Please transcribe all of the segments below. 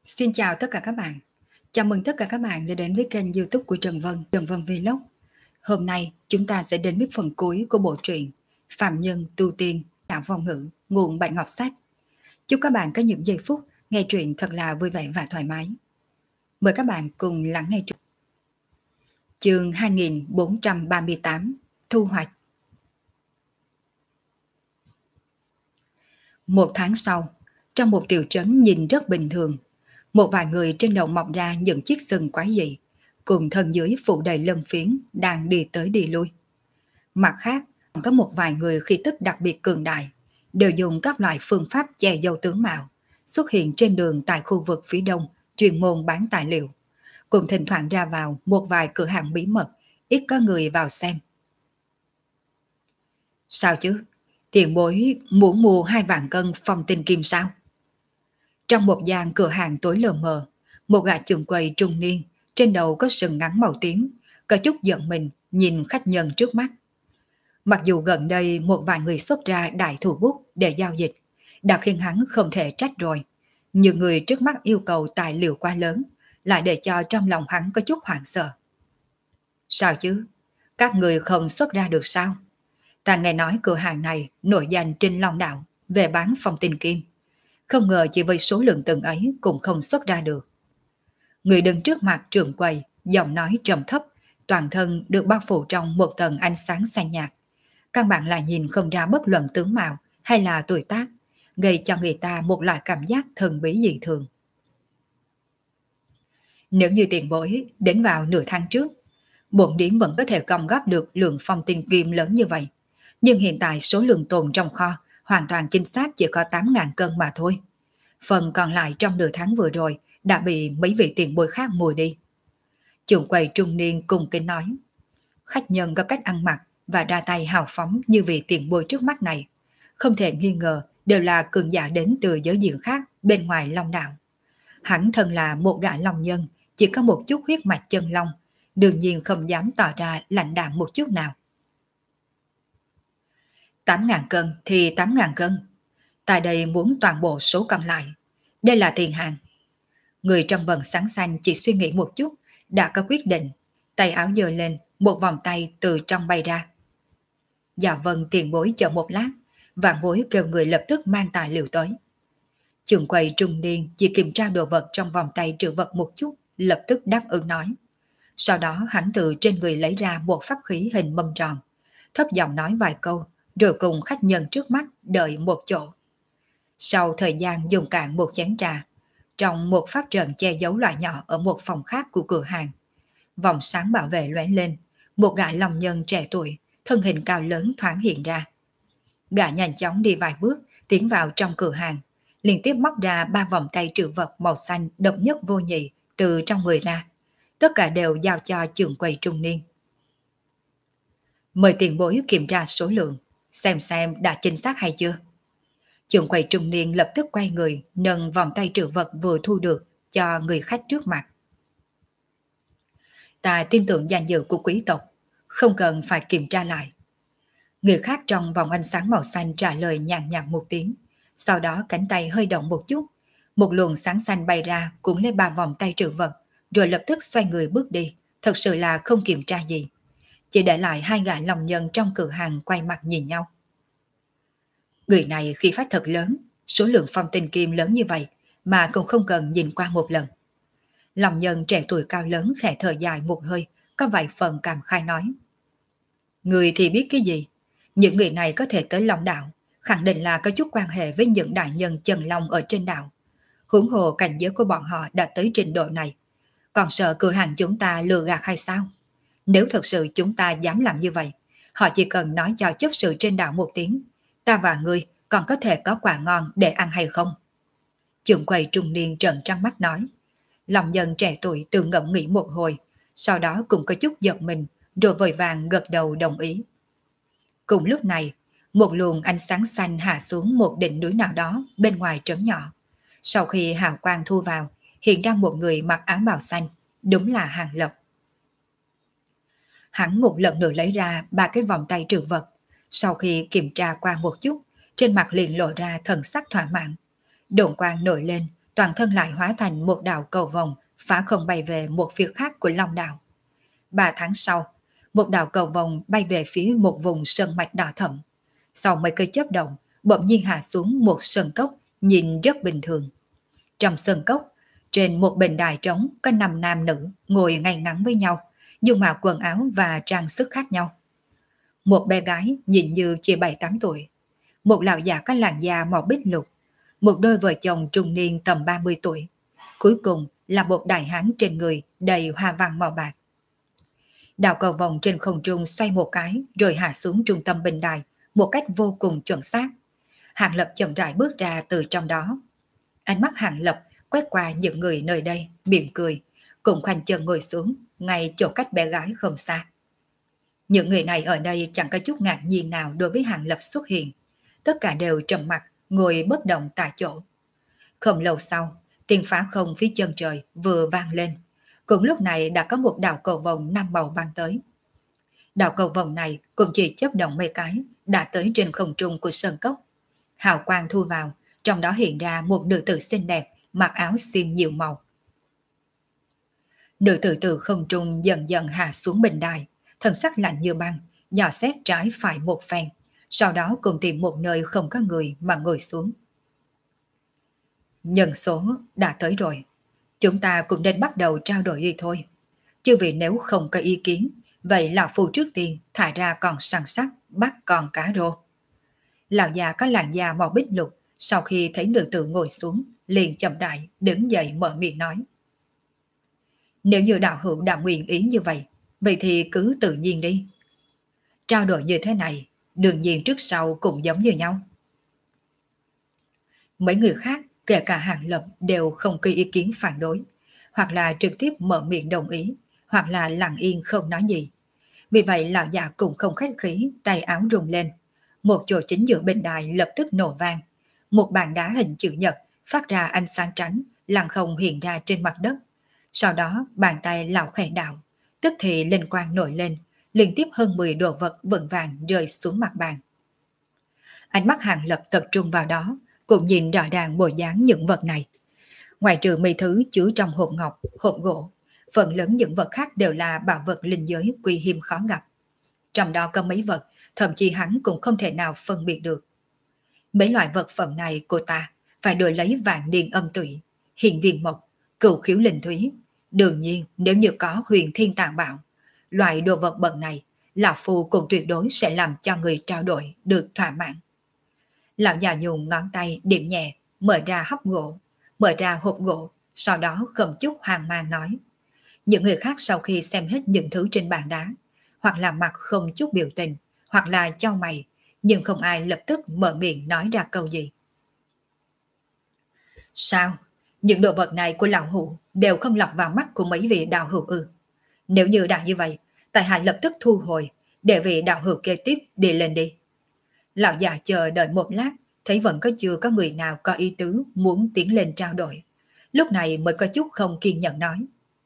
Xin chào tất cả các bạn. Chào mừng tất cả các bạn đã đến với kênh YouTube của Trần Vân Vlog. Hôm nay chúng ta sẽ đến với phần cuối của bộ truyện Phạm Nhân Tu Tiên Đạo Vong Ngữ, nguồn Bạch Ngọc Sách. Chúc các bạn có những giây phút nghe truyện thật là vui vẻ và thoải mái. Mời các bạn cùng lắng nghe truyện. Chương 2438 Thu hoạch. Một tháng sau, trong một tiểu trấn nhìn rất bình thường, một vài người trên đầu mọc ra những chiếc sừng quái dị, cùng thân dưới phủ đầy lân phiến đang đi tới đi lui. Mặt khác, có một vài người khí tức đặc biệt cường đại, đều dùng các loại phương pháp che giấu tướng mạo, xuất hiện trên đường tại khu vực phía đông, chuyên môn bán tài liệu, cùng thỉnh thoảng ra vào một vài cửa hàng bí mật, ít có người vào xem. Sao chứ? Tiền bối muốn mua 2 vạn cân phong tinh kim sao? Trong một gian cửa hàng tối lờ mờ, một gã trưởng quầy trung niên, trên đầu có sừng ngắn màu tím, có chút giận mình nhìn khách nhân trước mắt. Mặc dù gần đây một vài người xuất ra đại thủ bút để giao dịch, đã khiến hắn không thể trách rồi, nhưng người trước mắt yêu cầu tài liệu quá lớn, lại để cho trong lòng hắn có chút hoảng sợ. Sao chứ? Các người không xuất ra được sao? Ta nghe nói cửa hàng này nổi danh trên Long Đạo về bán phong tinh kim. Không ngờ chỉ với số lượng từng ấy cũng không xuất ra được. Người đứng trước mặt trưởng quầy, giọng nói trầm thấp, toàn thân được bao phủ trong một tầng ánh sáng xanh nhạt. Căn bản là nhìn không ra bất luận tướng mạo hay là tuổi tác, gây cho người ta một loại cảm giác thần bí dị thường. Nếu như tiền bối đến vào nửa tháng trước, bổn điếm vẫn có thể gom góp được lượng phong tinh kim lớn như vậy. Nhưng hiện tại số lượng tồn trong kho hoàn toàn chính xác chỉ có 8.000 cân mà thôi. Phần còn lại trong nửa tháng vừa rồi đã bị mấy vị tiền bối khác mùi đi. Trưởng quầy trung niên cùng kính nói. Khách nhân có cách ăn mặc và ra tay hào phóng như vị tiền bối trước mắt này, không thể nghi ngờ đều là cường giả đến từ giới diện khác bên ngoài Long Đạo. Hắn thân là một gã long nhân, chỉ có một chút huyết mạch chân long, đương nhiên không dám tỏ ra lạnh đạm một chút nào. 8.000 cân thì 8.000 cân. Tại đây muốn toàn bộ số còn lại. Đây là tiền hàng. Người trong vầng sáng xanh chỉ suy nghĩ một chút, đã có quyết định. Tay áo giơ lên, một vòng tay từ trong bay ra. Dạ vâng, tiền bối chờ một lát. Vạn bối kêu người lập tức mang tài liệu tới. Trưởng quầy trung niên chỉ kiểm tra đồ vật trong vòng tay trữ vật một chút, lập tức đáp ứng nói. Sau đó hắn từ trên người lấy ra một pháp khí hình mâm tròn, thấp giọng nói vài câu, rồi cùng khách nhân trước mắt đợi một chỗ. Sau thời gian dùng cạn một chén trà, trong một pháp trận che giấu loại nhỏ ở một phòng khác của cửa hàng, vòng sáng bảo vệ lóe lên, một gã long nhân trẻ tuổi, thân hình cao lớn thoáng hiện ra. Gã nhanh chóng đi vài bước, tiến vào trong cửa hàng, liên tiếp móc ra 3 vòng tay trữ vật màu xanh độc nhất vô nhị từ trong người ra. Tất cả đều giao cho trưởng quầy trung niên. Mời tiền bối kiểm tra số lượng, xem đã chính xác hay chưa. Trưởng quầy trung niên lập tức quay người, nâng vòng tay trữ vật vừa thu được cho người khách trước mặt. Ta tin tưởng danh dự của quý tộc, không cần phải kiểm tra lại. Người khác trong vòng ánh sáng màu xanh trả lời nhàn nhạt một tiếng, sau đó cánh tay hơi động một chút, một luồng sáng xanh bay ra cuốn lấy 3 vòng tay trữ vật, rồi lập tức xoay người bước đi, thật sự là không kiểm tra gì. Chỉ để lại 2 gã long nhân trong cửa hàng quay mặt nhìn nhau. Người này khí phách thật lớn, số lượng phong tinh kim lớn như vậy mà cũng không cần nhìn qua một lần. Long nhân trẻ tuổi cao lớn khẽ thở dài một hơi, có vài phần cảm khai nói. Người thì biết cái gì? Những người này có thể tới Long Đạo, khẳng định là có chút quan hệ với những đại nhân chân long ở trên đảo. Huống hồ cảnh giới của bọn họ đã tới trình độ này. Còn sợ cửa hàng chúng ta lừa gạt hay sao? Nếu thật sự chúng ta dám làm như vậy, họ chỉ cần nói cho chấp sự trên đảo một tiếng, ta và ngươi còn có thể có quà ngon để ăn hay không? Trưởng quầy trung niên trợn trắng mắt nói. Lòng nhân trẻ tuổi tự ngẫm nghĩ một hồi, sau đó cũng có chút giật mình, rồi vội vàng gật đầu đồng ý. Cùng lúc này, một luồng ánh sáng xanh hạ xuống một đỉnh núi nào đó bên ngoài trấn nhỏ. Sau khi hào quang thu vào, hiện ra một người mặc áo bào xanh, đúng là Hàng Lập. Hắn một lần nữa lấy ra 3 cái vòng tay trữ vật, sau khi kiểm tra qua một chút, trên mặt liền lộ ra thần sắc thỏa mãn. Độn quang nổi lên, toàn thân lại hóa thành một đạo cầu vồng phá không bay về một phía khác của long đảo. 3 tháng sau, một đạo cầu vồng bay về phía một vùng sơn mạch đỏ thẫm. Sau mấy cây chớp động, bỗng nhiên hạ xuống một sơn cốc nhìn rất bình thường. Trong sơn cốc, trên một bình đài trống có 5 nam nữ ngồi ngay ngắn với nhau, nhưng mà quần áo và trang sức khác nhau. Một bé gái nhìn như chỉ 7-8 tuổi, một lão già có làn da màu bích lục, một đôi vợ chồng trung niên tầm 30 tuổi. Cuối cùng là một đại hán trên người đầy hoa văn màu bạc. Đạo cầu vòng trên không trung xoay một cái rồi hạ xuống trung tâm bình đài một cách vô cùng chuẩn xác. Hàng Lập chậm rãi bước ra từ trong đó. Ánh mắt Hàng Lập quét qua những người nơi đây, mỉm cười, cùng khoanh chân ngồi xuống ngay chỗ cách bé gái không xa. Những người này ở đây chẳng có chút ngạc nhiên nào đối với Hàng Lập xuất hiện. Tất cả đều trầm mặc, ngồi bất động tại chỗ. Không lâu sau, tiếng phá không phía chân trời vừa vang lên. Cùng lúc này đã có một đạo cầu vồng 5 màu băng tới. Đạo cầu vồng này cũng chỉ chớp động mấy cái, đã tới trên không trung của sơn cốc. Hào quang thu vào, trong đó hiện ra một nữ tử xinh đẹp, mặc áo xiêm nhiều màu. Nữ tử từ không trung dần dần hạ xuống bình đài, thân sắc lạnh như băng, dò xét trái phải một phen, sau đó cùng tìm một nơi không có người mà ngồi xuống. Nhân số đã tới rồi, chúng ta cũng nên bắt đầu trao đổi đi thôi. Chứ vì nếu không có ý kiến, vậy lão phu trước tiên thải ra còn săn sắc, bắt còn cá rô. Lão già có làn da màu bích lục, sau khi thấy nữ tử ngồi xuống, liền chậm rãi đứng dậy mở miệng nói. Nếu như đạo hữu đã nguyện ý như vậy, vậy thì cứ tự nhiên đi. Trao đổi như thế này, đương nhiên trước sau cũng giống như nhau. Mấy người khác, kể cả Hàng Lập đều không có ý kiến phản đối, hoặc là trực tiếp mở miệng đồng ý, hoặc là lặng yên không nói gì. Vì vậy lão già cũng không khách khí, tay áo rung lên. Một chỗ chính giữa bình đài lập tức nổ vang. Một bàn đá hình chữ nhật phát ra ánh sáng trắng, lặng không hiện ra trên mặt đất. Sau đó bàn tay lão khẽ đạo, tức thì linh quang nổi lên, liên tiếp hơn 10 đồ vật vững vàng rơi xuống mặt bàn. Ánh mắt Hàng Lập tập trung vào đó, cũng nhìn rõ ràng bộ dáng những vật này. Ngoài trừ mấy thứ chứa trong hộp ngọc, hộp gỗ, phần lớn những vật khác đều là bảo vật linh giới quý hiếm khó gặp. Trong đó có mấy vật, thậm chí hắn cũng không thể nào phân biệt được. Mấy loại vật phẩm này cô ta phải đổi lấy vạn niên âm tụy, hiền viên mộc, cửu khiếu linh thúy. Đương nhiên nếu như có huyền thiên tàng bảo, loại đồ vật bậc này, lão phu cũng tuyệt đối sẽ làm cho người trao đổi được thỏa mãn. Lão già dùng ngón tay điểm nhẹ, mở ra hốc gỗ, mở ra hộp gỗ, sau đó không chút hoang mang nói. Những người khác sau khi xem hết những thứ trên bàn đá, hoặc là mặt không chút biểu tình, hoặc là chau mày, nhưng không ai lập tức mở miệng nói ra câu gì. Sao? Những đồ vật này của lão hữu đều không lọt vào mắt của mấy vị đạo hữu ư? Nếu như đã như vậy, tại hạ lập tức thu hồi, để vị đạo hữu kế tiếp đi lên đi. Lão già chờ đợi một lát, thấy vẫn chưa có người nào có ý tứ muốn tiến lên trao đổi. Lúc này mới có chút không kiên nhẫn nói.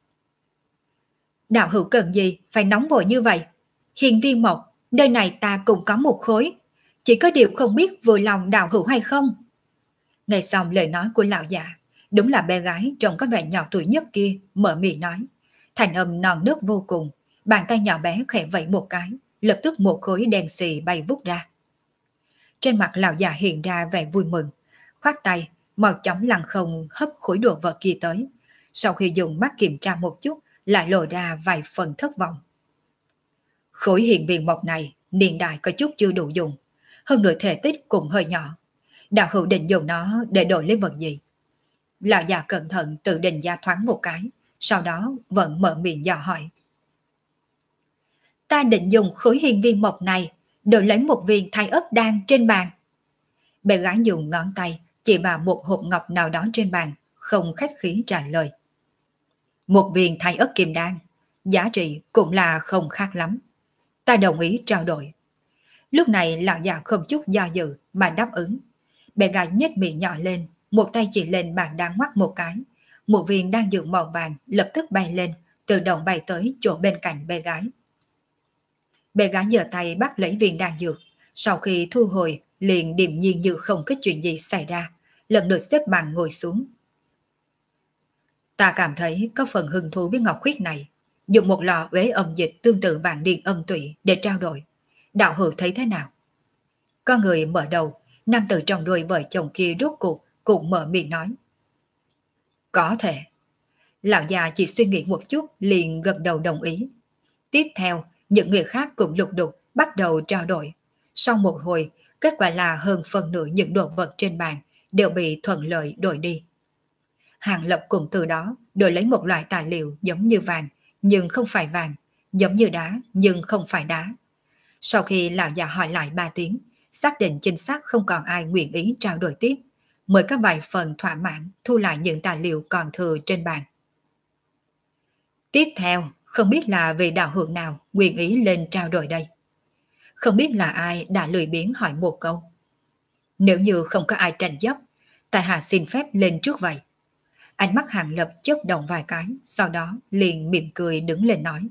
Đạo hữu cần gì phải nóng vội như vậy? Hiền viên mộc, nơi này ta cũng có một khối. Chỉ có điều không biết vừa lòng đạo hữu hay không? Nghe xong lời nói của lão già, đúng là bé gái trông có vẻ nhỏ tuổi nhất kia mở miệng nói. Thành âm non nớt vô cùng, bàn tay nhỏ bé khẽ vẫy một cái, lập tức một khối đen xì bay vút ra. Trên mặt lão già hiện ra vẻ vui mừng, khoát tay, mau chóng lăn không hấp khối đồ vật kia tới. Sau khi dùng mắt kiểm tra một chút, lại lộ ra vài phần thất vọng. Khối hiện viên mộc này, niên đại có chút chưa đủ dùng, hơn nữa thể tích cũng hơi nhỏ. Đạo hữu định dùng nó để đổi lấy vật gì? Lão già cẩn thận tự định giá thoáng một cái, sau đó vẫn mở miệng dò hỏi. Ta định dùng khối hiền viên mộc này đổi lấy một viên thái ớt đan trên bàn. Bé gái dùng ngón tay chỉ vào một hộp ngọc nào đó trên bàn, không khách khí trả lời. Một viên thái ớt kim đan, giá trị cũng là không khác lắm. Ta đồng ý trao đổi. Lúc này lão già không chút do dự mà đáp ứng. Bé gái nhếch miệng nhỏ lên, một tay chỉ lên bàn đan ngoắc một cái. Một viên đan dược màu vàng lập tức bay lên, tự động bay tới chỗ bên cạnh bé gái. Bé gái giơ tay bắt lấy viên đan dược, sau khi thu hồi liền điềm nhiên như không có chuyện gì xảy ra, lần lượt xếp bằng ngồi xuống. Ta cảm thấy có phần hứng thú với ngọc khuyết này, dùng một lò uế âm dịch tương tự vạn điền âm tụy để trao đổi. Đạo hữu thấy thế nào? Có người mở đầu, nam tử trong đôi vợ chồng kia rốt cuộc cũng mở miệng nói. Có thể. Lão già chỉ suy nghĩ một chút liền gật đầu đồng ý. Tiếp theo, những người khác cũng lục đục bắt đầu trao đổi. Sau một hồi, kết quả là hơn phần nửa những đồ vật trên bàn đều bị thuận lợi đổi đi. Hàng Lập cùng từ đó đổi lấy một loại tài liệu giống như vàng, nhưng không phải vàng, giống như đá, nhưng không phải đá. Sau khi lão già hỏi lại 3 tiếng, xác định chính xác không còn ai nguyện ý trao đổi tiếp, mới có vài phần thỏa mãn thu lại những tài liệu còn thừa trên bàn. Tiếp theo, không biết là vị đạo hữu nào nguyện ý lên trao đổi đây. Không biết là ai đã lười biếng hỏi một câu. Nếu như không có ai tranh chấp, tại hạ xin phép lên trước vậy. Ánh mắt Hàng Lập chớp động vài cái, sau đó liền mỉm cười đứng lên nói.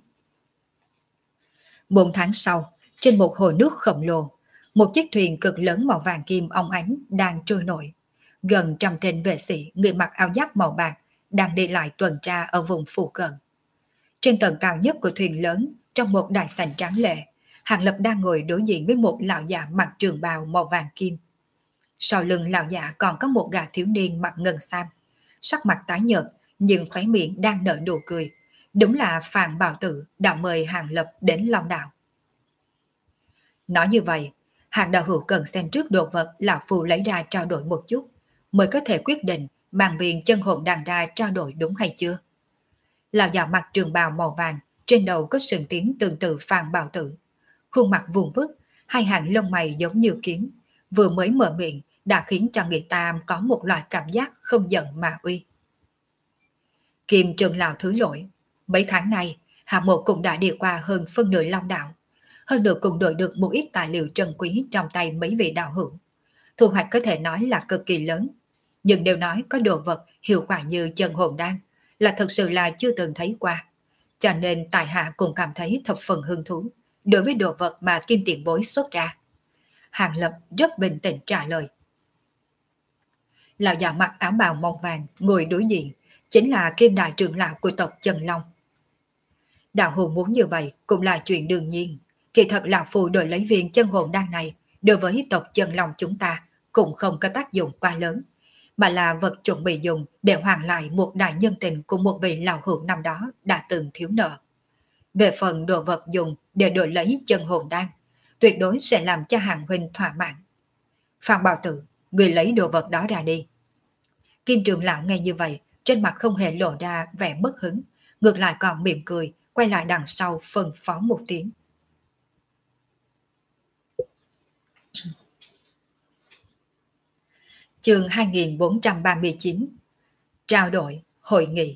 4 tháng sau, trên một hồ nước khổng lồ, một chiếc thuyền cực lớn màu vàng kim óng ánh đang trôi nổi. Gần 100 tên vệ sĩ người mặc áo giáp màu bạc đang đi lại tuần tra ở vùng phụ cận. Trên tầng cao nhất của thuyền lớn, trong một đại sảnh tráng lệ, Hàng Lập đang ngồi đối diện với một lão già mặc trường bào màu vàng kim. Sau lưng lão già còn có một gã thiếu niên mặc ngân sam, sắc mặt tái nhợt nhưng khóe miệng đang nở nụ cười. Đúng là Phàn Bảo Tử đã mời Hàng Lập đến Long Đạo. Nói như vậy, Hàng đạo hữu cần xem trước đồ vật lão phù lấy ra trao đổi một chút, mới có thể quyết định mang viên chân hồn đàn ra trao đổi đúng hay chưa. Lão già mặc trường bào màu vàng, trên đầu có sừng tiếng tương tự Phàn Bảo Tử, khuôn mặt vuông vức, hai hàng lông mày giống như kiếm, vừa mới mở miệng đã khiến cho người ta có một loại cảm giác không giận mà uy. Kim Trường lão thứ lỗi, mấy tháng nay Hạ Mộ cũng đã đi qua hơn phân nửa Long Đạo, hơn nữa cũng đổi được một ít tài liệu trân quý trong tay mấy vị đạo hữu. Thu hoạch có thể nói là cực kỳ lớn, nhưng đều nói có đồ vật hiệu quả như chân hồn đan là thực sự là chưa từng thấy qua, cho nên tại hạ cũng cảm thấy thập phần hứng thú đối với đồ vật mà Kim tiền bối xuất ra. Hàng Lập rất bình tĩnh trả lời. Lão già mặc áo bào màu vàng ngồi đối diện chính là Kim đại trưởng lão của tộc Trần Long. Đạo hữu muốn như vậy cũng là chuyện đương nhiên. Kỳ thật lão phù đổi lấy viên chân hồn đan này đối với tộc Trần Long chúng ta cũng không có tác dụng quá lớn, mà là vật chuẩn bị dùng để hoàn lại một đại nhân tình của một vị lão hữu năm đó đã từng thiếu nợ. Về phần đồ vật dùng để đổi lấy chân hồn đan, tuyệt đối sẽ làm cho Hàng huynh thỏa mãn. Phan Bảo Tử, người lấy đồ vật đó ra đi. Kim Trường lão nghe như vậy, trên mặt không hề lộ ra vẻ bất hứng, ngược lại còn mỉm cười, quay lại đằng sau phân phó một tiếng. Chương 2439. Trao đổi, hội nghị.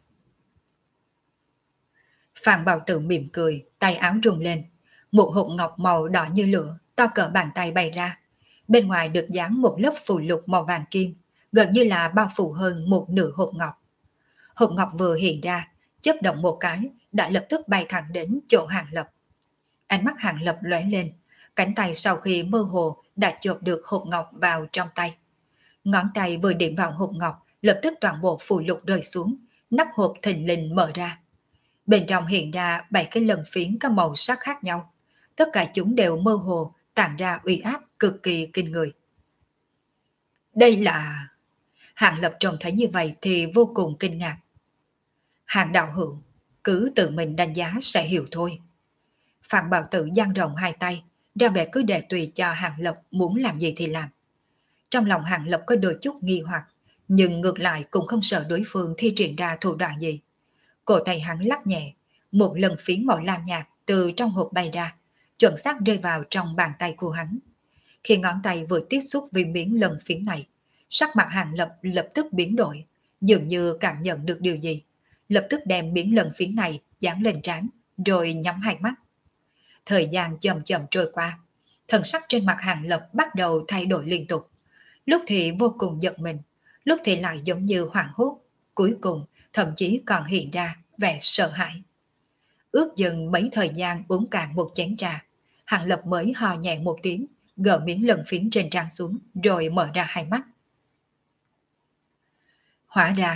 Phan Bảo Tử mỉm cười, tay áo rung lên. Một hộp ngọc màu đỏ như lửa, to cỡ bàn tay bay ra. Bên ngoài được dán một lớp phù lục màu vàng kim, gần như là bao phủ hơn một nửa hộp ngọc. Hộp ngọc vừa hiện ra, chớp động một cái, đã lập tức bay thẳng đến chỗ Hàng Lập. Ánh mắt Hàng Lập lóe lên, cánh tay sau khi mơ hồ đã chộp được hộp ngọc vào trong tay. Ngón tay vừa điểm vào hộp ngọc, lập tức toàn bộ phù lục rơi xuống, nắp hộp thình lình mở ra. Bên trong hiện ra 7 cái lân phiến có màu sắc khác nhau. Tất cả chúng đều mơ hồ, tản ra uy áp cực kỳ kinh người. Đây là... Hàng Lập trông thấy như vậy thì vô cùng kinh ngạc. Hàng đạo hữu, cứ tự mình đánh giá sẽ hiểu thôi. Phan Bảo Tử dang rộng hai tay, ra vẻ cứ để tùy cho Hàng Lập muốn làm gì thì làm. Trong lòng Hàng Lập có đôi chút nghi hoặc, nhưng ngược lại cũng không sợ đối phương thi triển ra thủ đoạn gì. Cổ tay hắn lắc nhẹ, một lần phiến màu lam nhạt từ trong hộp bay ra, chuẩn xác rơi vào trong bàn tay của hắn. Khi ngón tay vừa tiếp xúc với miếng lần phiến này, sắc mặt Hàng Lập lập tức biến đổi, dường như cảm nhận được điều gì, lập tức đem miếng lần phiến này dán lên trán, rồi nhắm hai mắt. Thời gian chậm chậm trôi qua, thần sắc trên mặt Hàng Lập bắt đầu thay đổi liên tục. Lúc thì vô cùng giận mình, lúc thì lại giống như hoảng hốt, cuối cùng thậm chí còn hiện ra vẻ sợ hãi. Ước chừng mấy thời gian uống cạn một chén trà, Hàng Lập mới ho nhẹ một tiếng, gỡ miếng lần phiến trên trán xuống, rồi mở ra hai mắt. Hóa ra,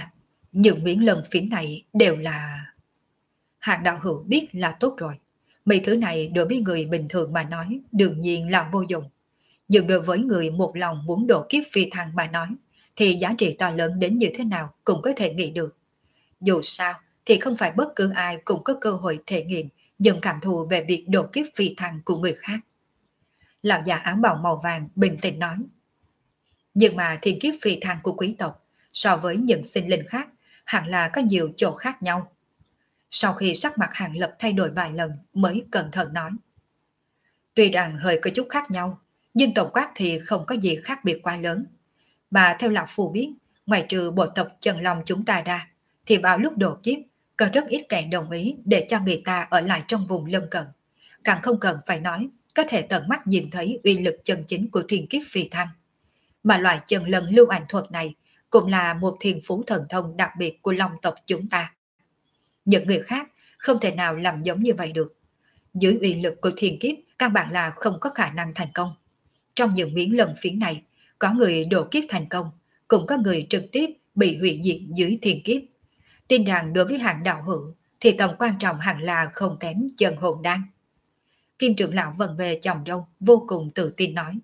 Những miếng lần phiến này đều là... Hạng đạo hữu biết là tốt rồi. Mấy thứ này đối với người bình thường mà nói đương nhiên là vô dụng. Nhưng đối với người một lòng muốn độ kiếp phi thăng mà nói thì giá trị to lớn đến như thế nào cũng có thể nghĩ được. Dù sao thì không phải bất cứ ai cũng có cơ hội thể nghiệm những cảm thụ về việc độ kiếp phi thăng của người khác. Lão già áo bào màu vàng bình tĩnh nói. Nhưng mà thiên kiếp phi thăng của quý tộc so với những sinh linh khác hẳn là có nhiều chỗ khác nhau. Sau khi sắc mặt Hàng Lập thay đổi vài lần mới cẩn thận nói. Tuy rằng hơi có chút khác nhau, nhưng tổng quát thì không có gì khác biệt quá lớn. Mà theo Lão Phu biết, ngoài trừ bộ tộc Trần Long chúng ta ra, thì vào lúc độ kiếp, có rất ít kẻ đồng ý để cho người ta ở lại trong vùng lân cận. Càng không cần phải nói, có thể tận mắt nhìn thấy uy lực chân chính của thiên kiếp phi thăng. Mà loại chân lần lưu ảnh thuật này cũng là một thiên phú thần thông đặc biệt của Long tộc chúng ta. Những người khác không thể nào làm giống như vậy được. Dưới uy lực của thiên kiếp, căn bản là không có khả năng thành công. Trong những miếng lần phiến này, có người độ kiếp thành công, cũng có người trực tiếp bị hủy diệt dưới thiên kiếp. Tin rằng đối với hạng đạo hữu, thì tầm quan trọng hẳn là không kém chân hồn đan. Kim trưởng lão vần về chồng râu, vô cùng tự tin nói.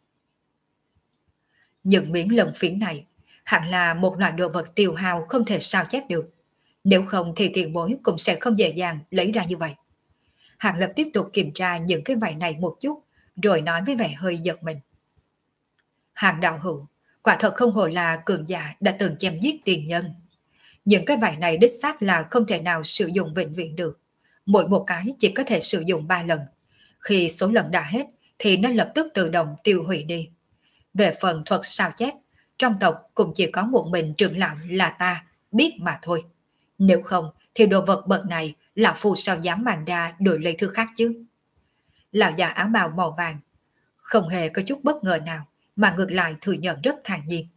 Những miếng lần phiến này hẳn là một loại đồ vật tiêu hao không thể sao chép được. Nếu không thì tiền bối cũng sẽ không dễ dàng lấy ra như vậy. Hàng Lập tiếp tục kiểm tra những cái vải này một chút, rồi nói với vẻ hơi giật mình. Hàng đạo hữu, quả thật không hổ là cường giả đã từng chém giết tiền nhân. Những cái vải này đích xác là không thể nào sử dụng vĩnh viễn được. Mỗi một cái chỉ có thể sử dụng 3 lần. Khi số lần đã hết thì nó lập tức tự động tiêu hủy đi. Về phần thuật sao chép, trong tộc cũng chỉ có một mình trưởng lão là ta biết mà thôi. Nếu không thì đồ vật bậc này lão phu sao dám mang ra đổi lấy thứ khác chứ. Lão già áo bào màu vàng không hề có chút bất ngờ nào mà ngược lại thừa nhận rất thản nhiên.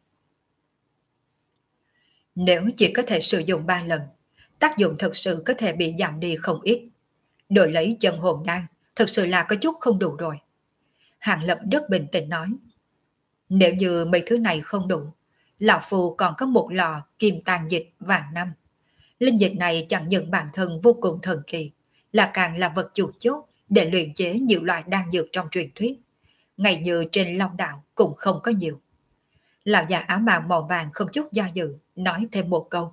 Nếu chỉ có thể sử dụng 3 lần, tác dụng thực sự có thể bị giảm đi không ít. Đổi lấy chân hồn đan thực sự là có chút không đủ rồi. Hàng Lập rất bình tĩnh nói. Nếu như mấy thứ này không đủ, lão phu còn có một lò kim tàn dịch vàng năm. Linh dịch này chẳng những bản thân vô cùng thần kỳ, là càng là vật chủ chốt để luyện chế nhiều loại đan dược trong truyền thuyết. Ngay như trên Long Đạo cũng không có nhiều. Lão già áo bào màu vàng không chút do dự, nói thêm một câu.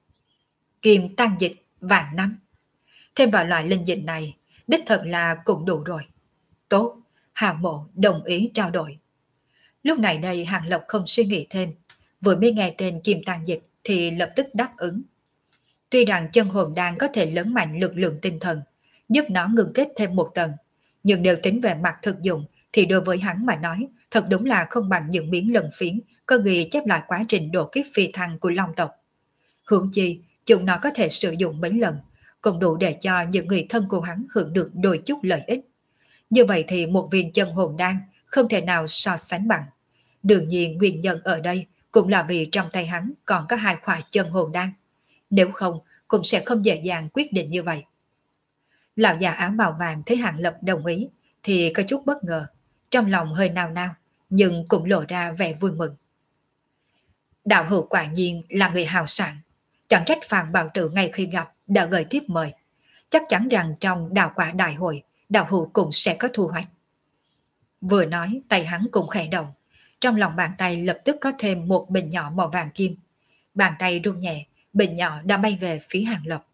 Kim tan dịch vàng năm. Thêm vào loại linh dịch này, đích thật là cũng đủ rồi. Tốt, Hàng Mộ đồng ý trao đổi. Lúc này đây Hàng Lộc không suy nghĩ thêm, vừa mới nghe tên kim tàn dịch thì lập tức đáp ứng. Tuy rằng chân hồn đan có thể lớn mạnh lực lượng tinh thần, giúp nó ngừng kết thêm một tầng, nhưng nếu tính về mặt thực dụng thì đối với hắn mà nói, thật đúng là không bằng những miếng lần phiến có ghi chép lại quá trình độ kiếp phi thăng của Long tộc. Huống chi, chúng nó có thể sử dụng mấy lần, cũng đủ để cho những người thân của hắn hưởng được đôi chút lợi ích. Như vậy thì một viên chân hồn đan không thể nào so sánh bằng. Đương nhiên nguyên nhân ở đây cũng là vì trong tay hắn còn có 2 khỏa chân hồn đan. Nếu không, cũng sẽ không dễ dàng quyết định như vậy. Lão già áo bào vàng thấy Hàng Lập đồng ý thì có chút bất ngờ, trong lòng hơi nao nao, nhưng cũng lộ ra vẻ vui mừng. Đạo hữu quả nhiên là người hào sảng, chẳng trách Phàn Bảo Tử ngay khi gặp đã gửi tiếp mời. Chắc chắn rằng trong đạo quả đại hội, đạo hữu cũng sẽ có thu hoạch. Vừa nói, tay hắn cũng khẽ động, trong lòng bàn tay lập tức có thêm một bình nhỏ màu vàng kim. Bàn tay rung nhẹ, bình nhỏ đã bay về phía Hàng Lập.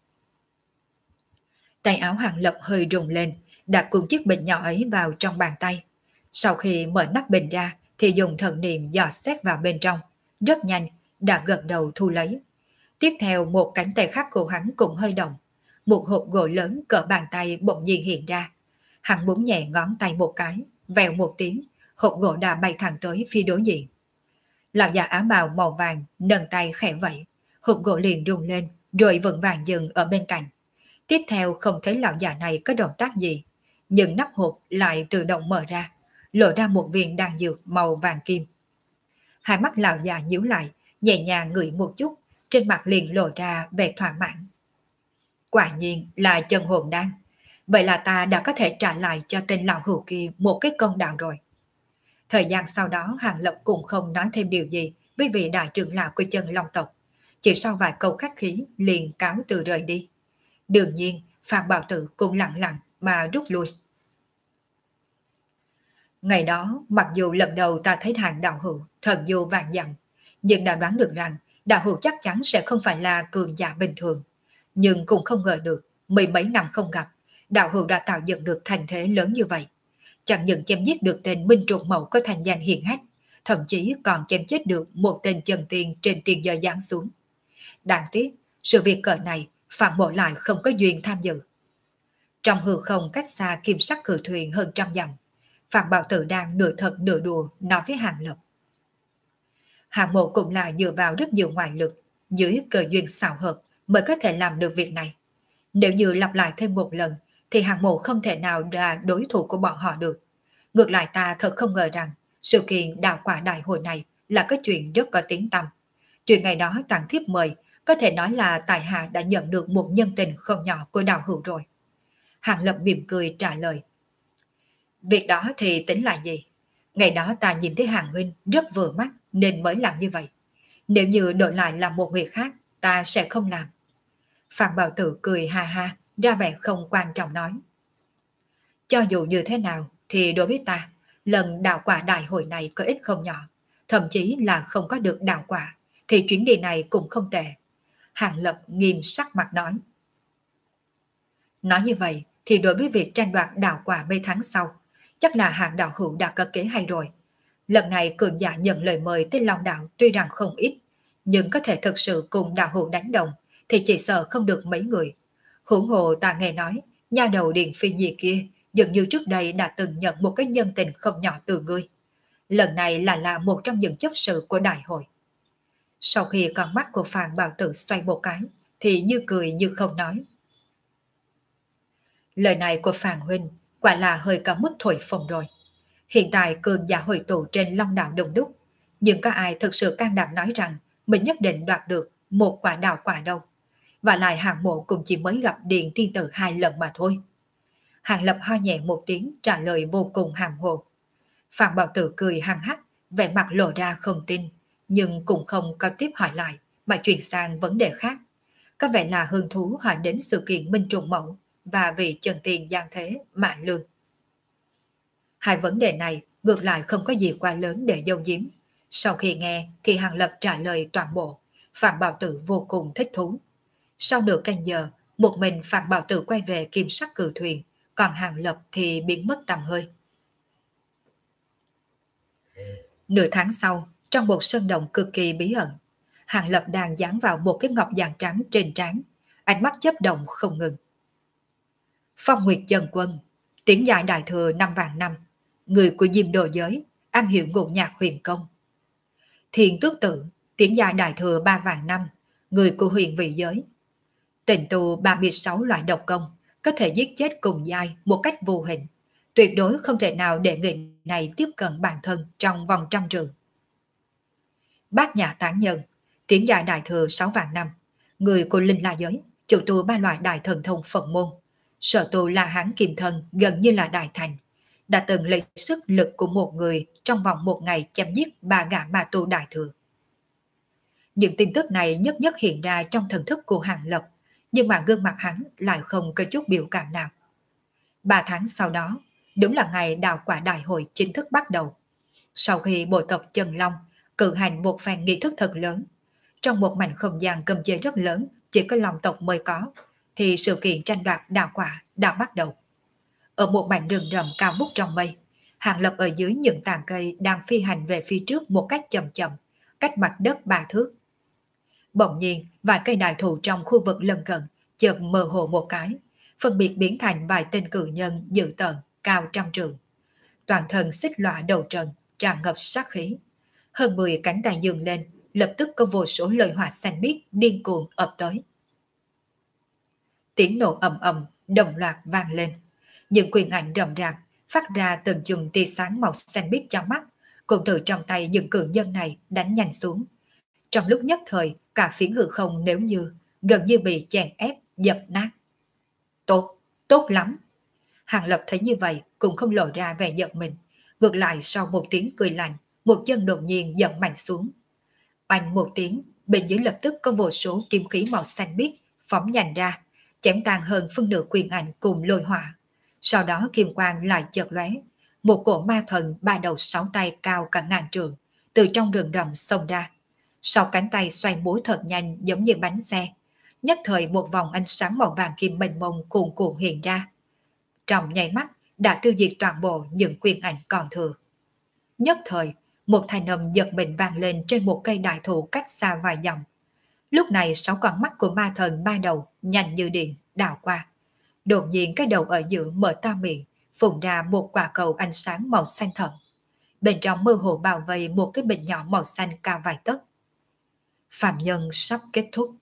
Tay áo Hàng Lập hơi rung lên, đặt cuốn chiếc bình nhỏ ấy vào trong bàn tay. Sau khi mở nắp bình ra thì dùng thần niệm dò xét vào bên trong. Rất nhanh, đã gật đầu thu lấy. Tiếp theo một cánh tay khác của hắn cũng hơi động. Một hộp gỗ lớn cỡ bàn tay bỗng nhiên hiện ra. Hắn búng nhẹ ngón tay một cái, vèo một tiếng, hộp gỗ đã bay thẳng tới phía đối diện. Lão già áo bào màu vàng nâng tay khẽ vẫy, hộp gỗ liền rung lên, rồi vững vàng dừng ở bên cạnh. Tiếp theo không thấy lão già này có động tác gì, nhưng nắp hộp lại tự động mở ra, lộ ra một viên đan dược màu vàng kim. Hai mắt lão già nhíu lại, nhẹ nhàng ngửi một chút, trên mặt liền lộ ra vẻ thỏa mãn. Quả nhiên là chân hồn đan, vậy là ta đã có thể trả lại cho tên lão hữu kia một cái công đạo rồi. Thời gian sau đó Hàng Lập cũng không nói thêm điều gì với vị đại trưởng lão của chân Long tộc. chỉ sau vài câu khách khí liền cáo từ rời đi. Đương nhiên, Phan Bảo Tử cũng lặng lặng mà rút lui. Ngày đó, mặc dù lần đầu ta thấy Hàng đạo hữu thần du vàng dặm, nhưng đã đoán được rằng đạo hữu chắc chắn sẽ không phải là cường giả bình thường. Nhưng cũng không ngờ được, mười mấy năm không gặp, đạo hữu đã tạo dựng được thành thế lớn như vậy. Chẳng những chém giết được tên Minh Trùng Mẫu có thành danh hiển hách, thậm chí còn chém chết được một tên chân tiên trên tiền giờ giáng xuống. Đáng tiếc, sự việc cỡ này, Phạm Mộ lại không có duyên tham dự. Trong hư không cách xa kim sắc cử thuyền hơn trăm dặm, Phạm Bảo Tử đang nửa thật nửa đùa nói với Hàng Lập. Hàng Mộ cũng là dựa vào rất nhiều ngoại lực, dưới cơ duyên xảo hợp mới có thể làm được việc này. Nếu như lặp lại thêm một lần, thì Hàng Mộ không thể nào là đối thủ của bọn họ được. Ngược lại ta thật không ngờ rằng, sự kiện đạo quả đại hội này là cái chuyện rất có tiếng tăm. Chuyện ngày đó tặng thiếp mời, có thể nói là tại hạ đã nhận được một nhân tình không nhỏ của đạo hữu rồi. Hàng Lập mỉm cười trả lời. Việc đó thì tính là gì? Ngày đó ta nhìn thấy Hàng huynh rất vừa mắt nên mới làm như vậy. Nếu như đổi lại là một người khác, ta sẽ không làm. Phan Bảo Tử cười ha ha, ra vẻ không quan trọng nói. Cho dù như thế nào thì đối với ta, lần đạo quả đại hội này có ích không nhỏ, thậm chí là không có được đạo quả, thì chuyến đi này cũng không tệ. Hàng Lập nghiêm sắc mặt nói. Nói như vậy thì đối với việc tranh đoạt đạo quả mấy tháng sau, chắc là Hàng đạo hữu đã có kế hay rồi. Lần này cường giả nhận lời mời tới Long đạo tuy rằng không ít, nhưng có thể thực sự cùng đạo hữu đánh đồng thì chỉ sợ không được mấy người. Huống hồ ta nghe nói, nha đầu Điền Phi Nhi kia dường như trước đây đã từng nhận một cái nhân tình không nhỏ từ ngươi. Lần này là một trong những chấp sự của đại hội. Sau khi con mắt của Phan Bảo Tử xoay một cái, thì như cười như không nói. Lời này của Phan huynh quả là hơi có mức thổi phồng rồi. Hiện tại cường giả hội tụ trên Long đảo đông đúc, nhưng có ai thực sự can đảm nói rằng mình nhất định đoạt được một quả đạo quả đâu. Và lại Hàng Mộ cũng chỉ mới gặp Điền Tiên Tử 2 lần mà thôi. Hàng Lập ho nhẹ một tiếng trả lời vô cùng hàm hồ. Phạm Bảo Tử cười hăng hắc, vẻ mặt lộ ra không tin, nhưng cũng không có tiếp hỏi lại, mà chuyển sang vấn đề khác. Có vẻ là hứng thú hỏi đến sự kiện Minh Trùng Mẫu và vị chân tiền giang thế Mã Lương. Hai vấn đề này ngược lại không có gì quá lớn để giấu giếm. Sau khi nghe thì Hàng Lập trả lời toàn bộ, Phạm Bảo Tử vô cùng thích thú. Sau nửa canh giờ, một mình Phạm Bảo Tử quay về kim sắc cử thuyền, còn Hàng Lập thì biến mất tầm hơi. Nửa tháng sau, trong một sơn động cực kỳ bí ẩn, Hàng Lập đang dán vào một cái ngọc vàng trắng trên trán, ánh mắt chớp động không ngừng. Phong Nguyệt Chân Quân, tiếng dài đại thừa 5 vạn năm, người của Diêm Đồ giới, am hiểu ngũ nhạc huyền công. Thiên Tước Tử, tiếng dài đại thừa 3 vạn năm, người của huyền vị giới. Tịnh tu 36 loại độc công, có thể giết chết cùng giai một cách vô hình. Tuyệt đối không thể nào để người này tiếp cận bản thân trong vòng trăm trường. Bát Nhã Tán Nhân, tiếng dài đại thừa 6 vạn năm, người của Linh La giới, chủ tu 3 loại đại thần thông Phật môn. Sở tu là Hán Kim Thân gần như là đại thành, đã từng lấy sức lực của một người trong vòng một ngày chém giết 3 gã ma tu đại thừa. Những tin tức này nhất nhất hiện ra trong thần thức của Hàng Lập, nhưng mà gương mặt hắn lại không có chút biểu cảm nào. 3 tháng sau đó, đúng là ngày đạo quả đại hội chính thức bắt đầu. Sau khi bộ tộc Trần Long cử hành một phen nghi thức thật lớn, trong một mảnh không gian cầm chế rất lớn chỉ có Long tộc mới có, thì sự kiện tranh đoạt đạo quả đã bắt đầu. Ở một mảnh rừng rậm cao vút trong mây, Hàng Lập ở dưới những tàn cây đang phi hành về phía trước một cách chậm chậm, cách mặt đất 3 thước. Bỗng nhiên, vài cây đại thụ trong khu vực lân cận chợt mơ hồ một cái, phân biệt biến thành vài tên cử nhân dữ tợn, cao trăm trượng. Toàn thân xích lọa đầu trần, tràn ngập sát khí. Hơn 10 cánh tay dường lên, lập tức có vô số lời hỏa xanh biếc điên cuồng ập tới. Tiếng nổ ầm ầm, đồng loạt vang lên. Những quyền ảnh rầm rạp, phát ra từng chùm tia sáng màu xanh biếc trong mắt, cũng từ trong tay những cử nhân này đánh nhanh xuống. Trong lúc nhất thời, cả phiến hư không nếu như gần như bị chèn ép, dập nát. Tốt, tốt lắm. Hàng Lập thấy như vậy cũng không lộ ra vẻ giận mình. Ngược lại sau một tiếng cười lạnh, một chân đột nhiên dậm mạnh xuống. Oanh một tiếng, bên dưới lập tức có vô số kim khí màu xanh biếc phóng nhanh ra, chém tàn hơn phân nửa quyền ảnh cùng lôi hỏa. Sau đó kim quang lại chợt lóe, một cổ ma thần ba đầu sáu tay cao cả ngàn trượng từ trong rừng rậm xông ra. Sau cánh tay xoay múa thật nhanh giống như bánh xe, nhất thời một vòng ánh sáng màu vàng kim mênh mông cuồn cuộn hiện ra. Trong nháy mắt đã tiêu diệt toàn bộ những quyền ảnh còn thừa. Nhất thời, một thanh âm giật mình vang lên trên một cây đại thụ cách xa vài dặm. Lúc này 6 con mắt của ma thần ba đầu nhanh như điện đảo qua. Đột nhiên cái đầu ở giữa mở to miệng, phun ra một quả cầu ánh sáng màu xanh thẫm. Bên trong mơ hồ bao vây một cái bình nhỏ màu xanh cao vài tấc. Phạm nhân sắp kết thúc.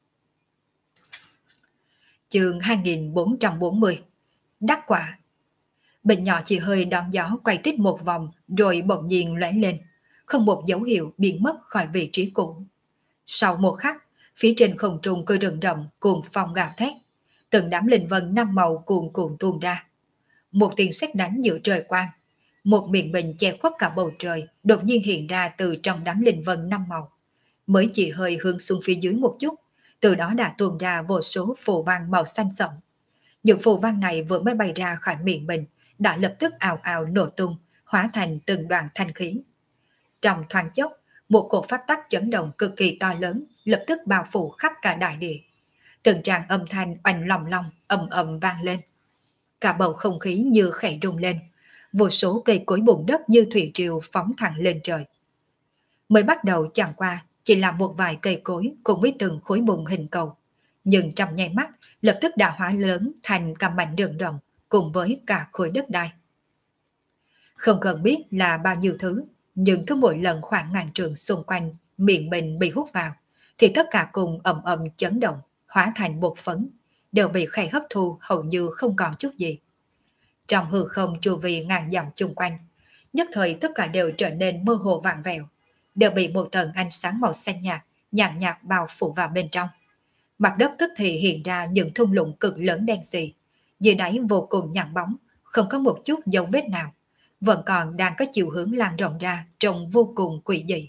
Chương 2440. Đắc quả. Bình nhỏ chỉ hơi đón gió quay tít một vòng rồi bỗng nhiên lóe lên, không một dấu hiệu biến mất khỏi vị trí cũ. Sau một khắc, phía trên không trung cơ rừng rậm cuồng phong gào thét, từng đám linh vân năm màu cuồn cuộn tuôn ra. Một tiếng sét đánh giữa trời quang, một miệng bình che khuất cả bầu trời đột nhiên hiện ra từ trong đám linh vân năm màu. Mới chỉ hơi hướng xuống phía dưới một chút, từ đó đã tuôn ra vô số phù văn màu xanh sẫm. Những phù văn này vừa mới bay ra khỏi miệng bình đã lập tức ào ào nổ tung, hóa thành từng đoàn thanh khí. Trong thoáng chốc, một cổ pháp tắc chấn động cực kỳ to lớn lập tức bao phủ khắp cả đại địa. Từng tràng âm thanh oanh long long ầm ầm vang lên. Cả bầu không khí như khẽ rung lên, vô số cây cối bùn đất như thủy triều phóng thẳng lên trời. Mới bắt đầu chẳng qua chỉ là một vài cây cối cùng với từng khối bùn hình cầu, nhưng trong nháy mắt lập tức đã hóa lớn thành cả mảnh rừng rậm cùng với cả khối đất đai. Không cần biết là bao nhiêu thứ, nhưng cứ mỗi lần khoảng ngàn trượng xung quanh miệng bình bị hút vào, thì tất cả cùng ầm ầm chấn động, hóa thành bột phấn, đều bị khay hấp thu hầu như không còn chút gì. Trong hư không chu vi ngàn dặm chung quanh, nhất thời tất cả đều trở nên mơ hồ vặn vẹo, đều bị một tầng ánh sáng màu xanh nhạt, nhàn nhạt bao phủ vào bên trong. Mặt đất tức thì hiện ra những thung lũng cực lớn đen xì, dưới đáy vô cùng nhẵn bóng, không có một chút dấu vết nào, vẫn còn đang có chiều hướng lan rộng ra trông vô cùng quỷ dị.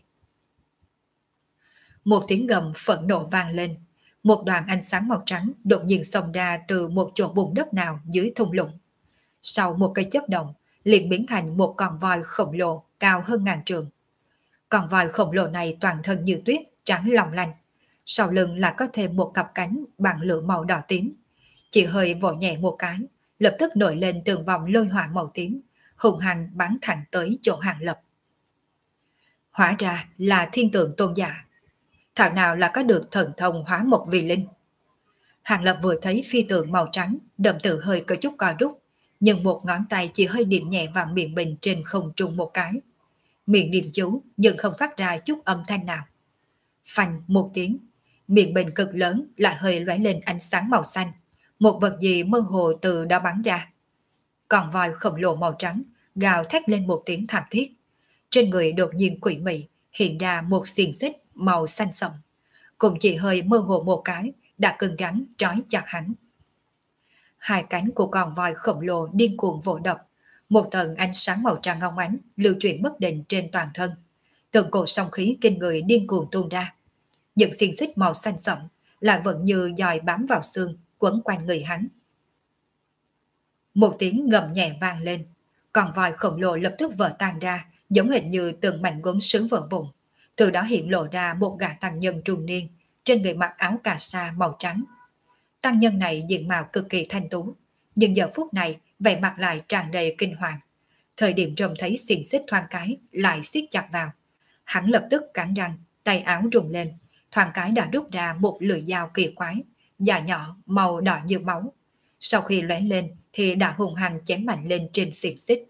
Một tiếng gầm phẫn nộ vang lên, một đoàn ánh sáng màu trắng đột nhiên xông ra từ một chỗ bùn đất nào dưới thung lũng. Sau một cây chớp động, liền biến thành một con voi khổng lồ cao hơn ngàn trượng. Con voi khổng lồ này toàn thân như tuyết, trắng long lanh. Sau lưng là có thêm một cặp cánh bằng lửa màu đỏ tím. Chỉ hơi vỗ nhẹ một cái, lập tức nổi lên từng vòng lôi hỏa màu tím, hùng hăng bắn thẳng tới chỗ Hàng Lập. Hóa ra là thiên tượng tôn giả. Thảo nào là có được thần thông hóa một vì linh. Hàng Lập vừa thấy phi tượng màu trắng, đậm tử hơi có chút co rút, nhưng một ngón tay chỉ hơi điểm nhẹ vào miệng bình trên không trung một cái. Miệng niệm chú nhưng không phát ra chút âm thanh nào. Phanh một tiếng, miệng bình cực lớn lại hơi lóe lên ánh sáng màu xanh, một vật gì mơ hồ từ đó bắn ra. Còn voi khổng lồ màu trắng gào thét lên một tiếng thảm thiết. Trên người đột nhiên quỷ mị hiện ra một xiềng xích màu xanh sẫm, cùng chỉ hơi mơ hồ một cái đã cứng rắn trói chặt hắn. Hai cánh của con voi khổng lồ điên cuồng vỗ đập, một tầng ánh sáng màu trắng ngông ánh lưu chuyển bất định trên toàn thân. Từng cổ song khí kinh người điên cuồng tuôn ra. Những xiềng xích màu xanh sẫm lại vẫn như dòi bám vào xương quấn quanh người hắn. Một tiếng ngầm nhẹ vang lên, con voi khổng lồ lập tức vỡ tan ra, giống hệt như từng mảnh gốm sứ vỡ vụn. Từ đó hiện lộ ra một gã tăng nhân trung niên, trên người mặc áo cà sa màu trắng. Tăng nhân này diện mạo cực kỳ thanh tú, nhưng giờ phút này vẻ mặt lại tràn đầy kinh hoàng. Thời điểm trông thấy xiềng xích thoáng cái lại siết chặt vào, hắn lập tức cắn răng, tay áo rung lên, thoáng cái đã rút ra một lưỡi dao kỳ quái, dài nhỏ màu đỏ như máu. Sau khi lóe lên thì đã hùng hăng chém mạnh lên trên xiềng xích.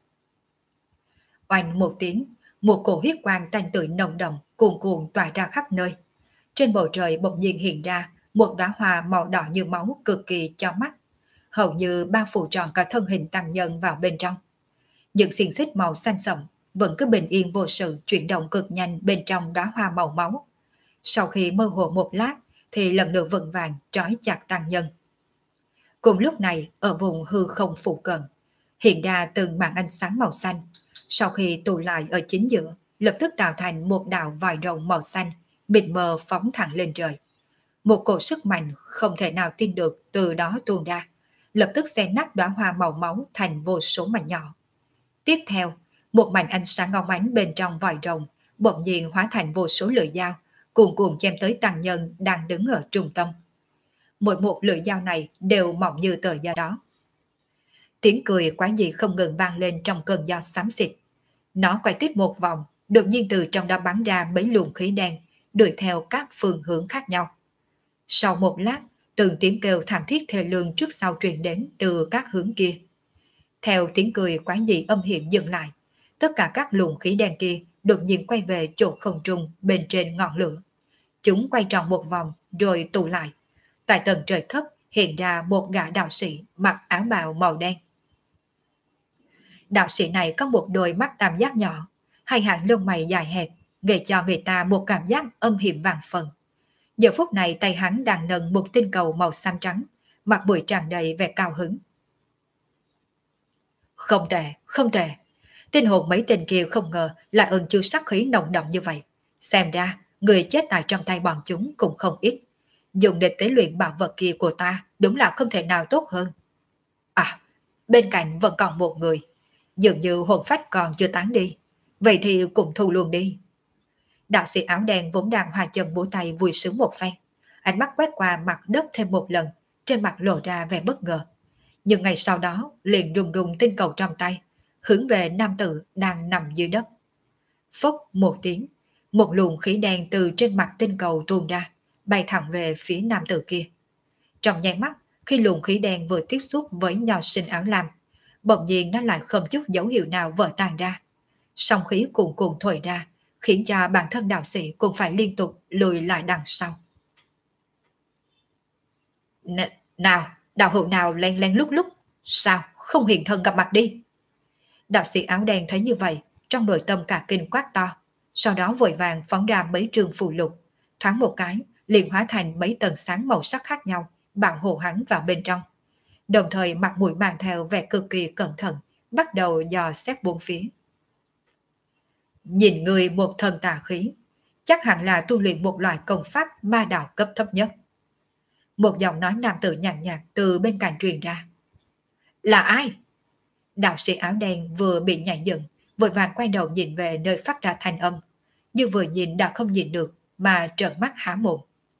Oanh một tiếng, một cổ huyết quang tanh tưởi nồng đậm cuồn cuộn tỏa ra khắp nơi. Trên bầu trời bỗng nhiên hiện ra một đóa hoa màu đỏ như máu cực kỳ chói mắt, hầu như bao phủ tròn cả thân hình tăng nhân vào bên trong. Những xiềng xích màu xanh sẫm vẫn cứ bình yên vô sự chuyển động cực nhanh bên trong đóa hoa màu máu. Sau khi mơ hồ một lát thì lần lượt vững vàng trói chặt tăng nhân. Cùng lúc này ở vùng hư không phụ cận hiện ra từng màn ánh sáng màu xanh. Sau khi tụ lại ở chính giữa, lập tức tạo thành một đạo vòi rồng màu xanh mịt mờ phóng thẳng lên trời. Một cỗ sức mạnh không thể nào tin được từ đó tuôn ra, lập tức xé nát đóa hoa màu máu thành vô số mảnh nhỏ. Tiếp theo, một mảnh ánh sáng ngọc ánh bên trong vòi rồng bỗng nhiên hóa thành vô số lưỡi dao, cuồn cuộn chém tới tăng nhân đang đứng ở trung tâm. Mỗi một lưỡi dao này đều mỏng như tờ da đó. Tiếng cười quái dị không ngừng vang lên trong cơn gió xám xịt. Nó quay tiếp một vòng, đột nhiên từ trong đó bắn ra mấy luồng khí đen, đuổi theo các phương hướng khác nhau. Sau một lát, từng tiếng kêu thảm thiết thê lương trước sau truyền đến từ các hướng kia. Theo tiếng cười quái dị âm hiểm dừng lại, tất cả các luồng khí đen kia đột nhiên quay về chỗ không trung bên trên ngọn lửa. Chúng quay tròn một vòng rồi tụ lại. Tại tầng trời thấp hiện ra một gã đạo sĩ mặc áo bào màu đen. Đạo sĩ này có một đôi mắt tam giác nhỏ, hai hàng lông mày dài hẹp, gây cho người ta một cảm giác âm hiểm vàng phần. Giờ phút này tay hắn đang nâng một tinh cầu màu xám trắng, mặt mũi tràn đầy vẻ cao hứng. Không tệ, không tệ. Tinh hồn mấy tên kia không ngờ là ơn chưa sắc khí nồng đậm như vậy. Xem ra, người chết tại trong tay bọn chúng cũng không ít. Dùng để tế luyện bảo vật kia của ta đúng là không thể nào tốt hơn. À, bên cạnh vẫn còn một người. Dường như hồn phách còn chưa tán đi. Vậy thì cùng thu luôn đi. Đạo sĩ áo đen vốn đang hòa chân bổ tay vui sướng một phen. Ánh mắt quét qua mặt đất thêm một lần, trên mặt lộ ra vẻ bất ngờ. Nhưng ngày sau đó liền rung rung tinh cầu trong tay, hướng về nam tử đang nằm dưới đất. Phốc một tiếng, một luồng khí đen từ trên mặt tinh cầu tuôn ra, bay thẳng về phía nam tử kia. Trong nháy mắt, khi luồng khí đen vừa tiếp xúc với nho sinh áo lam, bỗng nhiên nó lại không chút dấu hiệu nào vỡ tan ra. Sóng khí cuồn cuộn thổi ra, khiến cho bản thân đạo sĩ cũng phải liên tục lùi lại đằng sau. Nào, đạo hữu nào len len lúc lúc, sao không hiện thân gặp mặt đi? Đạo sĩ áo đen thấy như vậy, trong nội tâm cả kinh quát to, sau đó vội vàng phóng ra mấy trường phù lục, thoáng một cái liền hóa thành mấy tầng sáng màu sắc khác nhau, bảo hộ hắn vào bên trong. Đồng thời mặt mũi mang theo vẻ cực kỳ cẩn thận, bắt đầu dò xét bốn phía. Nhìn người một thần tà khí, chắc hẳn là tu luyện một loại công pháp ma đạo cấp thấp nhất. Một giọng nói nam tử nhàn nhạt từ bên cạnh truyền ra. Là ai? Đạo sĩ áo đen vừa bị nhảy dựng, vội vàng quay đầu nhìn về nơi phát ra thanh âm, nhưng vừa nhìn đã không nhìn được mà trợn mắt há mồm.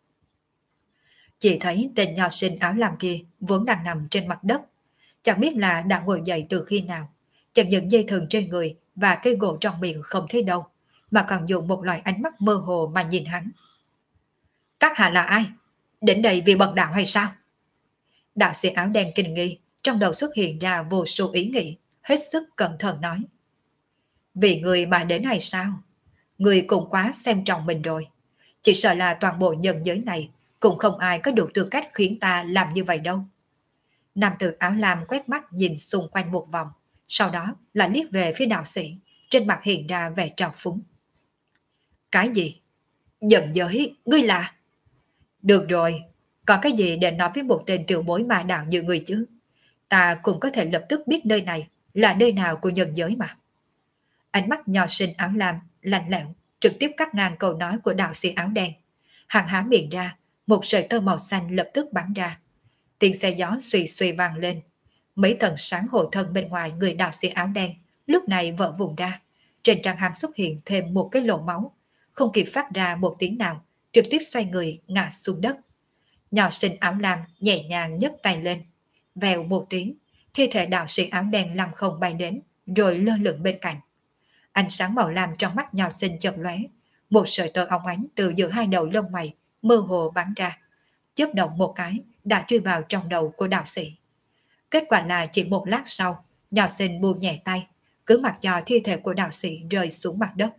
Chỉ thấy tên nho sinh áo lam kia vốn đang nằm trên mặt đất, chẳng biết là đã ngồi dậy từ khi nào, chẳng những dây thừng trên người và cây gỗ trong miệng không thấy đâu, mà còn dùng một loại ánh mắt mơ hồ mà nhìn hắn. Các hạ là ai? Đến đây vì bậc đạo hay sao? Đạo sĩ áo đen kinh nghi, trong đầu xuất hiện ra vô số ý nghĩ, hết sức cẩn thận nói. Vì người mà đến hay sao? Người cũng quá xem trọng mình rồi. Chỉ sợ là toàn bộ nhân giới này cũng không ai có đủ tư cách khiến ta làm như vậy đâu. Nam tử áo lam quét mắt nhìn xung quanh một vòng, sau đó lại liếc về phía đạo sĩ, trên mặt hiện ra vẻ trào phúng. Cái gì? Nhân giới, ngươi là... Được rồi, có cái gì để nói với một tên tiểu bối ma đạo như người chứ? Ta cũng có thể lập tức biết nơi này là nơi nào của nhân giới mà. Ánh mắt nho sinh áo lam, lạnh lẽo, trực tiếp cắt ngang câu nói của đạo sĩ áo đen. Hắn há miệng ra, một sợi tơ màu xanh lập tức bắn ra. Tiếng xe gió suy suy vang lên. Mấy tầng sáng hộ thân bên ngoài người đạo sĩ áo đen lúc này vỡ vụn ra. Trên trán hắn xuất hiện thêm một cái lỗ máu. Không kịp phát ra một tiếng nào, trực tiếp xoay người ngã xuống đất. Nho sinh áo lam nhẹ nhàng nhấc tay lên. Vèo một tiếng, thi thể đạo sĩ áo đen lăng không bay đến, rồi lơ lửng bên cạnh. Ánh sáng màu lam trong mắt nho sinh chợt lóe, một sợi tơ óng ánh từ giữa hai đầu lông mày mơ hồ bắn ra, chớp động một cái đã chui vào trong đầu của đạo sĩ. Kết quả là chỉ một lát sau, nho sinh buông nhẹ tay, cứ mặc cho thi thể của đạo sĩ rơi xuống mặt đất.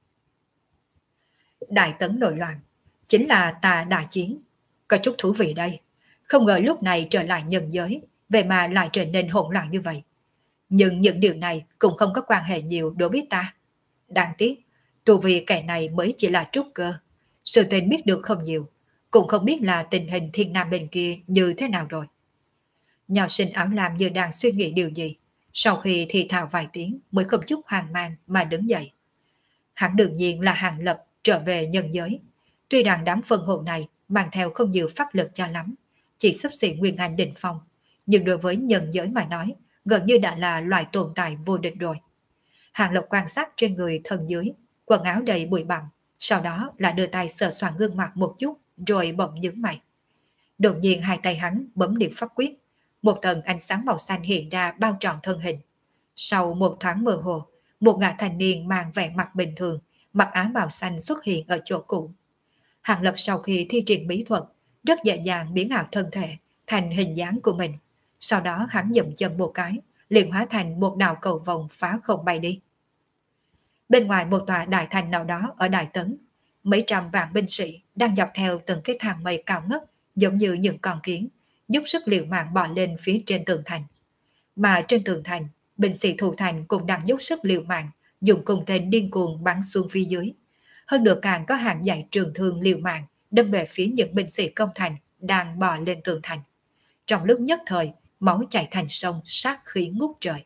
Đại tấn nội loạn, chính là tà đại chiến. Có chút thú vị đây. Không ngờ lúc này trở lại nhân giới, vậy mà lại trở nên hỗn loạn như vậy. Nhưng những điều này cũng không có quan hệ nhiều đối với ta. Đáng tiếc, tu vì kẻ này mới chỉ là trúc cơ. Sự tình biết được không nhiều, cũng không biết là tình hình thiên nam bên kia như thế nào rồi. Nho sinh áo lam như đang suy nghĩ điều gì, sau khi thì thào vài tiếng mới không chút hoang mang mà đứng dậy. Hắn đương nhiên là Hàng Lập trở về nhân giới, Tuy rằng đám phân hồn này mang theo không nhiều pháp lực cho lắm, chỉ xấp xỉ Nguyên Anh đỉnh phong, nhưng đối với nhân giới mà nói, gần như đã là loại tồn tại vô địch rồi. Hàng Lập quan sát trên người thân dưới, quần áo đầy bụi bặm, sau đó là đưa tay sờ soạn gương mặt một chút, rồi bỗng nhướng mày. Đột nhiên hai tay hắn bấm niệm pháp quyết, một tầng ánh sáng màu xanh hiện ra bao trọn thân hình. Sau một thoáng mơ hồ, một gã thanh niên mang vẻ mặt bình thường, mặc áo màu xanh xuất hiện ở chỗ cũ. Hàng Lập sau khi thi triển bí thuật, rất dễ dàng biến ảo thân thể thành hình dáng của mình. Sau đó hắn dậm chân một cái, liền hóa thành một đạo cầu vòng phá không bay đi. Bên ngoài một tòa đại thành nào đó ở Đại Tấn, mấy trăm vạn binh sĩ đang dọc theo từng cái thang mây cao ngất, giống như những con kiến, dốc sức liều mạng bò lên phía trên tường thành. Mà trên tường thành, binh sĩ thủ thành cũng đang dốc sức liều mạng, dùng cung tên điên cuồng bắn xuống phía dưới. Hơn nữa càng có hàng dải trường thương liều mạng đâm về phía những binh sĩ công thành đang bò lên tường thành. Trong lúc nhất thời, máu chảy thành sông, sát khí ngút trời.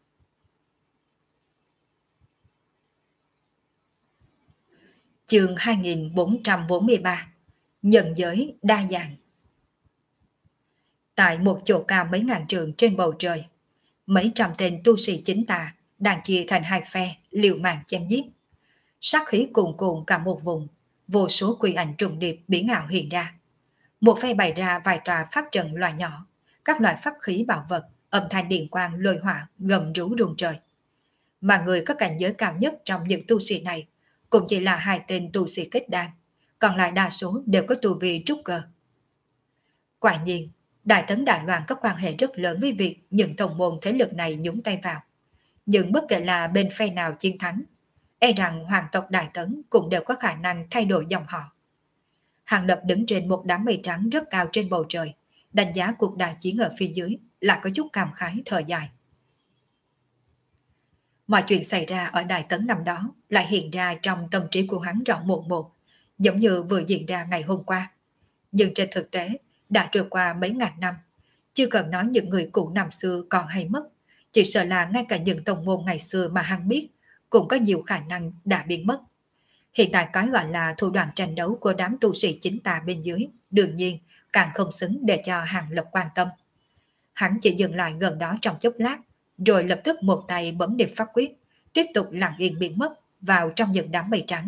Chương 2443. Nhân giới đa dạng. Tại một chỗ cao mấy ngàn trượng trên bầu trời, mấy trăm tên tu sĩ chính tà đang chia thành hai phe liều mạng chém giết. Sát khí cuồn cuộn cả một vùng, vô số quỷ ảnh trùng điệp biến ảo hiện ra. Một phe bày ra vài tòa pháp trận loại nhỏ, các loại pháp khí bảo vật, âm thanh điện quang lôi hỏa gầm rú rung trời. Mà người có cảnh giới cao nhất trong những tu sĩ này cũng chỉ là hai tên tu sĩ kết đan, còn lại đa số đều có tu vi trúc cơ. Quả nhiên, Đại Tấn Đại Loan có quan hệ rất lớn với việc những tổng môn thế lực này nhúng tay vào. Nhưng bất kể là bên phe nào chiến thắng, e rằng hoàng tộc Đại Tấn cũng đều có khả năng thay đổi dòng họ. Hàng Lập đứng trên một đám mây trắng rất cao trên bầu trời, đánh giá cuộc đại chiến ở phía dưới, lại có chút cảm khái thở dài. Mọi chuyện xảy ra ở Đại Tấn năm đó lại hiện ra trong tâm trí của hắn rõ một một, giống như vừa diễn ra ngày hôm qua. Nhưng trên thực tế, đã trôi qua mấy ngàn năm. Chưa cần nói những người cũ năm xưa còn hay mất, chỉ sợ là ngay cả những tông môn ngày xưa mà hắn biết cũng có nhiều khả năng đã biến mất. Hiện tại cái gọi là thủ đoạn tranh đấu của đám tu sĩ chính tà bên dưới, đương nhiên càng không xứng để cho Hàng Lập quan tâm. Hắn chỉ dừng lại gần đó trong chốc lát, rồi lập tức một tay bấm niệm pháp quyết, tiếp tục lặng yên biến mất vào trong những đám mây trắng.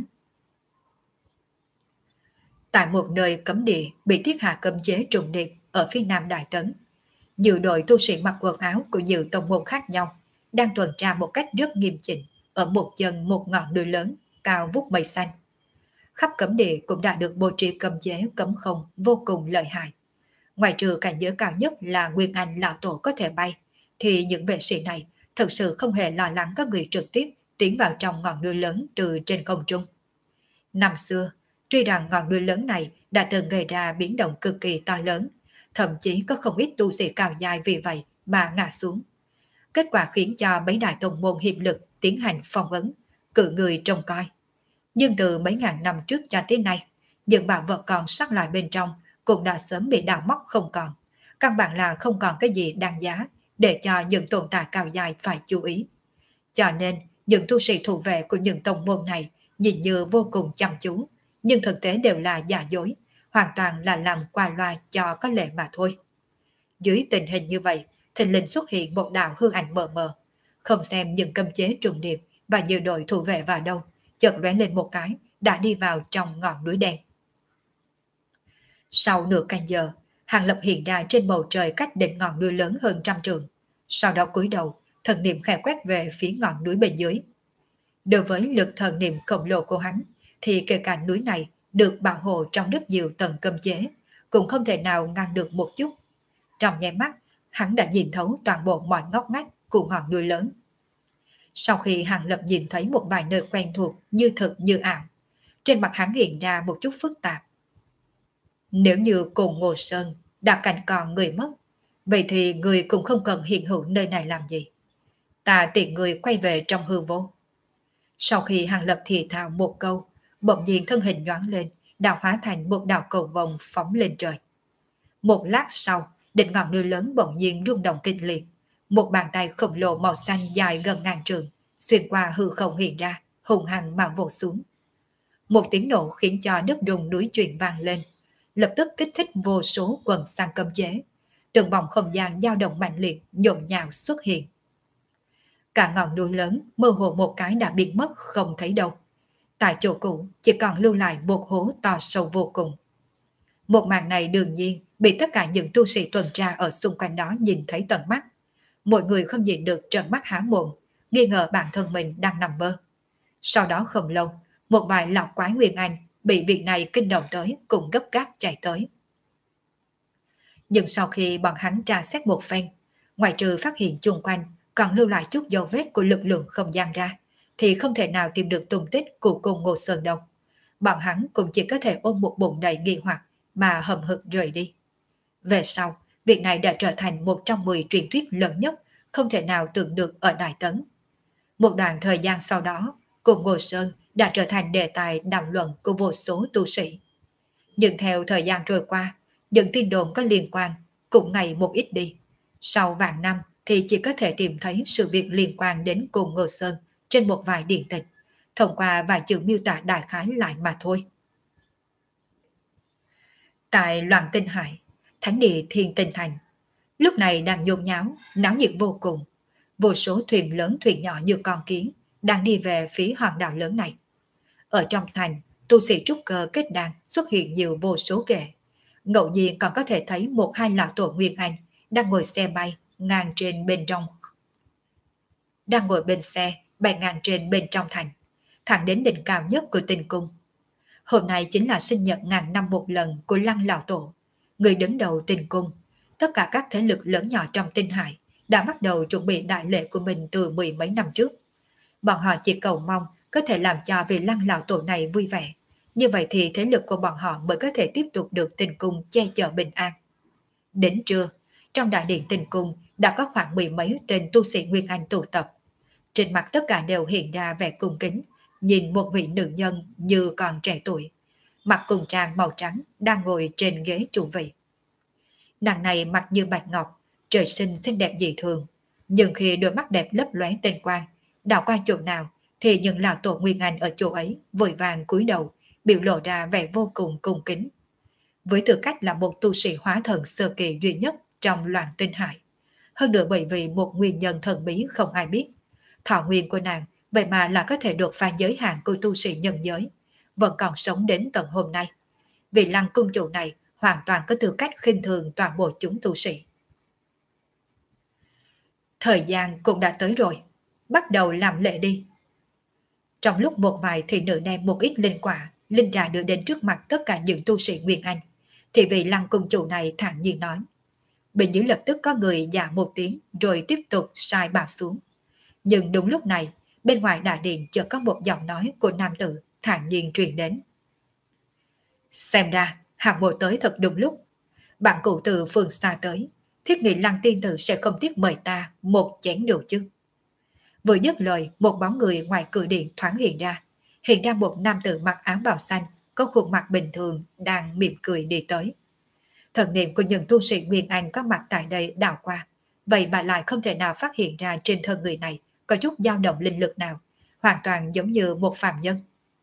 Tại một nơi cấm địa bị thiết hạ cấm chế trùng điệp ở phía nam Đại Tấn, nhiều đội tu sĩ mặc quần áo của nhiều tông môn khác nhau đang tuần tra một cách rất nghiêm chỉnh ở một chân một ngọn núi lớn cao vút mây xanh. Khắp cấm địa cũng đã được bố trí cấm chế cấm không vô cùng lợi hại. Ngoài trừ cảnh giới cao nhất là Nguyên Anh lão tổ có thể bay, thì những vệ sĩ này thực sự không hề lo lắng có người trực tiếp tiến vào trong ngọn núi lớn từ trên không trung. Năm xưa, tuy rằng ngọn núi lớn này đã từng gây ra biến động cực kỳ to lớn, thậm chí có không ít tu sĩ cao dài vì vậy mà ngã xuống. Kết quả khiến cho mấy đại tông môn hiệp lực tiến hành phong ấn, cử người trông coi. Nhưng từ mấy ngàn năm trước cho tới nay, những bảo vật còn sót lại bên trong cũng đã sớm bị đào móc không còn. Căn bản là không còn cái gì đáng giá để cho những tồn tại cao dài phải chú ý. Cho nên, những tu sĩ thủ vệ của những tông môn này nhìn như vô cùng chăm chú, nhưng thực tế đều là giả dối, hoàn toàn là làm qua loa cho có lệ mà thôi. Dưới tình hình như vậy, thình lình xuất hiện một đạo hư ảnh mờ mờ, không xem những cấm chế trùng điệp và nhiều đội thủ vệ vào đâu, chợt lóe lên một cái, đã đi vào trong ngọn núi đen. Sau nửa canh giờ, Hàng Lập hiện ra trên bầu trời cách đỉnh ngọn núi lớn hơn trăm trượng. Sau đó cúi đầu, thần niệm khẽ quét về phía ngọn núi bên dưới. Đối với lực thần niệm khổng lồ của hắn, thì kể cả núi này được bảo hộ trong rất nhiều tầng cấm chế, cũng không thể nào ngăn được một chút. Trong nháy mắt, hắn đã nhìn thấu toàn bộ mọi ngóc ngách của ngọn núi lớn. Sau khi Hàng Lập nhìn thấy một vài nơi quen thuộc như thực như ảo, trên mặt hắn hiện ra một chút phức tạp. Nếu như cùng Ngô Sơn đã cảnh còn người mất, vậy thì người cũng không cần hiện hữu nơi này làm gì. Ta tiện người quay về trong hư vô. Sau khi Hàng Lập thì thào một câu, bỗng nhiên thân hình nhoáng lên, đào hóa thành một đạo cầu vồng phóng lên trời. Một lát sau, đỉnh ngọn núi lớn bỗng nhiên rung động kịch liệt. Một bàn tay khổng lồ màu xanh dài gần ngàn trượng, xuyên qua hư không hiện ra, hùng hăng mà vỗ xuống. Một tiếng nổ khiến cho đất rung núi chuyển vang lên, lập tức kích thích vô số quần sang cấm chế. Từng vòng không gian dao động mạnh liệt, nhộn nhạo xuất hiện. Cả ngọn núi lớn mơ hồ một cái đã biến mất không thấy đâu. Tại chỗ cũ chỉ còn lưu lại một hố to sâu vô cùng. Một màn này đương nhiên bị tất cả những tu sĩ tuần tra ở xung quanh đó nhìn thấy tận mắt. Mọi người không nhìn được trợn mắt há mồm, nghi ngờ bản thân mình đang nằm mơ. Sau đó không lâu, một vài lão quái Nguyên Anh bị việc này kinh động tới cũng gấp gáp chạy tới. Nhưng sau khi bọn hắn tra xét một phen, ngoài trừ phát hiện chung quanh còn lưu lại chút dấu vết của lực lượng không gian ra, thì không thể nào tìm được tung tích của cô Ngô Sơn đâu. Bọn hắn cũng chỉ có thể ôm một bụng đầy nghi hoặc mà hậm hực rời đi. Về sau, việc này đã trở thành một trong 10 truyền thuyết lớn nhất, không thể nào tưởng được ở Đại Tấn. Một đoạn thời gian sau đó, cô Ngô Sơn đã trở thành đề tài đàm luận của vô số tu sĩ. Nhưng theo thời gian trôi qua, những tin đồn có liên quan cũng ngày một ít đi. Sau vạn năm thì chỉ có thể tìm thấy sự việc liên quan đến cô Ngô Sơn trên một vài điển tịch, thông qua vài chữ miêu tả đại khái lại mà thôi. Tại Loạn Tinh Hải, thánh địa Thiên Tinh Thành, lúc này đang nhôn nháo, náo nhiệt vô cùng. Vô số thuyền lớn thuyền nhỏ như con kiến đang đi về phía hòn đảo lớn này. Ở trong thành, tu sĩ trúc cơ kết đan xuất hiện nhiều vô số kệ. Ngẫu nhiên còn có thể thấy một hai lão tổ Nguyên Anh đang ngồi xe bay ngang trên bên trong, đang ngồi bên xe bay ngang trên bên trong thành, thẳng đến đỉnh cao nhất của Tinh Cung. Hôm nay chính là sinh nhật ngàn năm một lần của Lăng lão tổ, người đứng đầu Tinh Cung. Tất cả các thế lực lớn nhỏ trong Tinh Hải đã bắt đầu chuẩn bị đại lễ của mình từ 10 mấy năm trước. Bọn họ chỉ cầu mong có thể làm cho vị Lăng lão tổ này vui vẻ. Như vậy thì thế lực của bọn họ mới có thể tiếp tục được Tinh Cung che chở bình an. Đến trưa, trong đại điện Tinh Cung đã có khoảng 10 mấy tên tu sĩ Nguyên Anh tụ tập. Trên mặt tất cả đều hiện ra vẻ cung kính, nhìn một vị nữ nhân như còn trẻ tuổi, mặc cùng trang màu trắng đang ngồi trên ghế chủ vị. Nàng này mặt như bạch ngọc, trời sinh xinh đẹp dị thường, nhưng khi đôi mắt đẹp lấp lóe tinh quang, đảo qua chỗ nào thì những lão tổ Nguyên Anh ở chỗ ấy vội vàng cúi đầu, biểu lộ ra vẻ vô cùng cung kính. Với tư cách là một tu sĩ hóa thần sơ kỳ duy nhất trong Loạn Tinh Hải, hơn nữa bởi vì một nguyên nhân thần bí không ai biết, thọ nguyên của nàng vậy mà là có thể đột phá giới hạn của tu sĩ nhân giới, vẫn còn sống đến tận hôm nay. Vị Lăng cung chủ này hoàn toàn có tư cách khinh thường toàn bộ chúng tu sĩ. Thời gian cũng đã tới rồi, bắt đầu làm lễ đi. Trong lúc một vài thị nữ đem một ít linh quả, linh trà đưa đến trước mặt tất cả những tu sĩ Nguyên Anh, thì vị Lăng cung chủ này thản nhiên nói. Bên dưới lập tức có người dạ một tiếng rồi tiếp tục sai bảo xuống. Nhưng đúng lúc này, bên ngoài đại điện chợt có một giọng nói của nam tử thản nhiên truyền đến. Xem ra, hạng bộ tới thật đúng lúc. Bạn cụ từ phương xa tới, thiết nghĩ Lăng tiên tử sẽ không tiếc mời ta một chén rượu chứ. Vừa dứt lời, một bóng người ngoài cửa điện thoáng hiện ra một nam tử mặc áo bào xanh, có khuôn mặt bình thường, đang mỉm cười đi tới. Thần niệm của những tu sĩ Nguyên Anh có mặt tại đây đảo qua, vậy mà lại không thể nào phát hiện ra trên thân người này có chút dao động linh lực nào, hoàn toàn giống như một phàm nhân.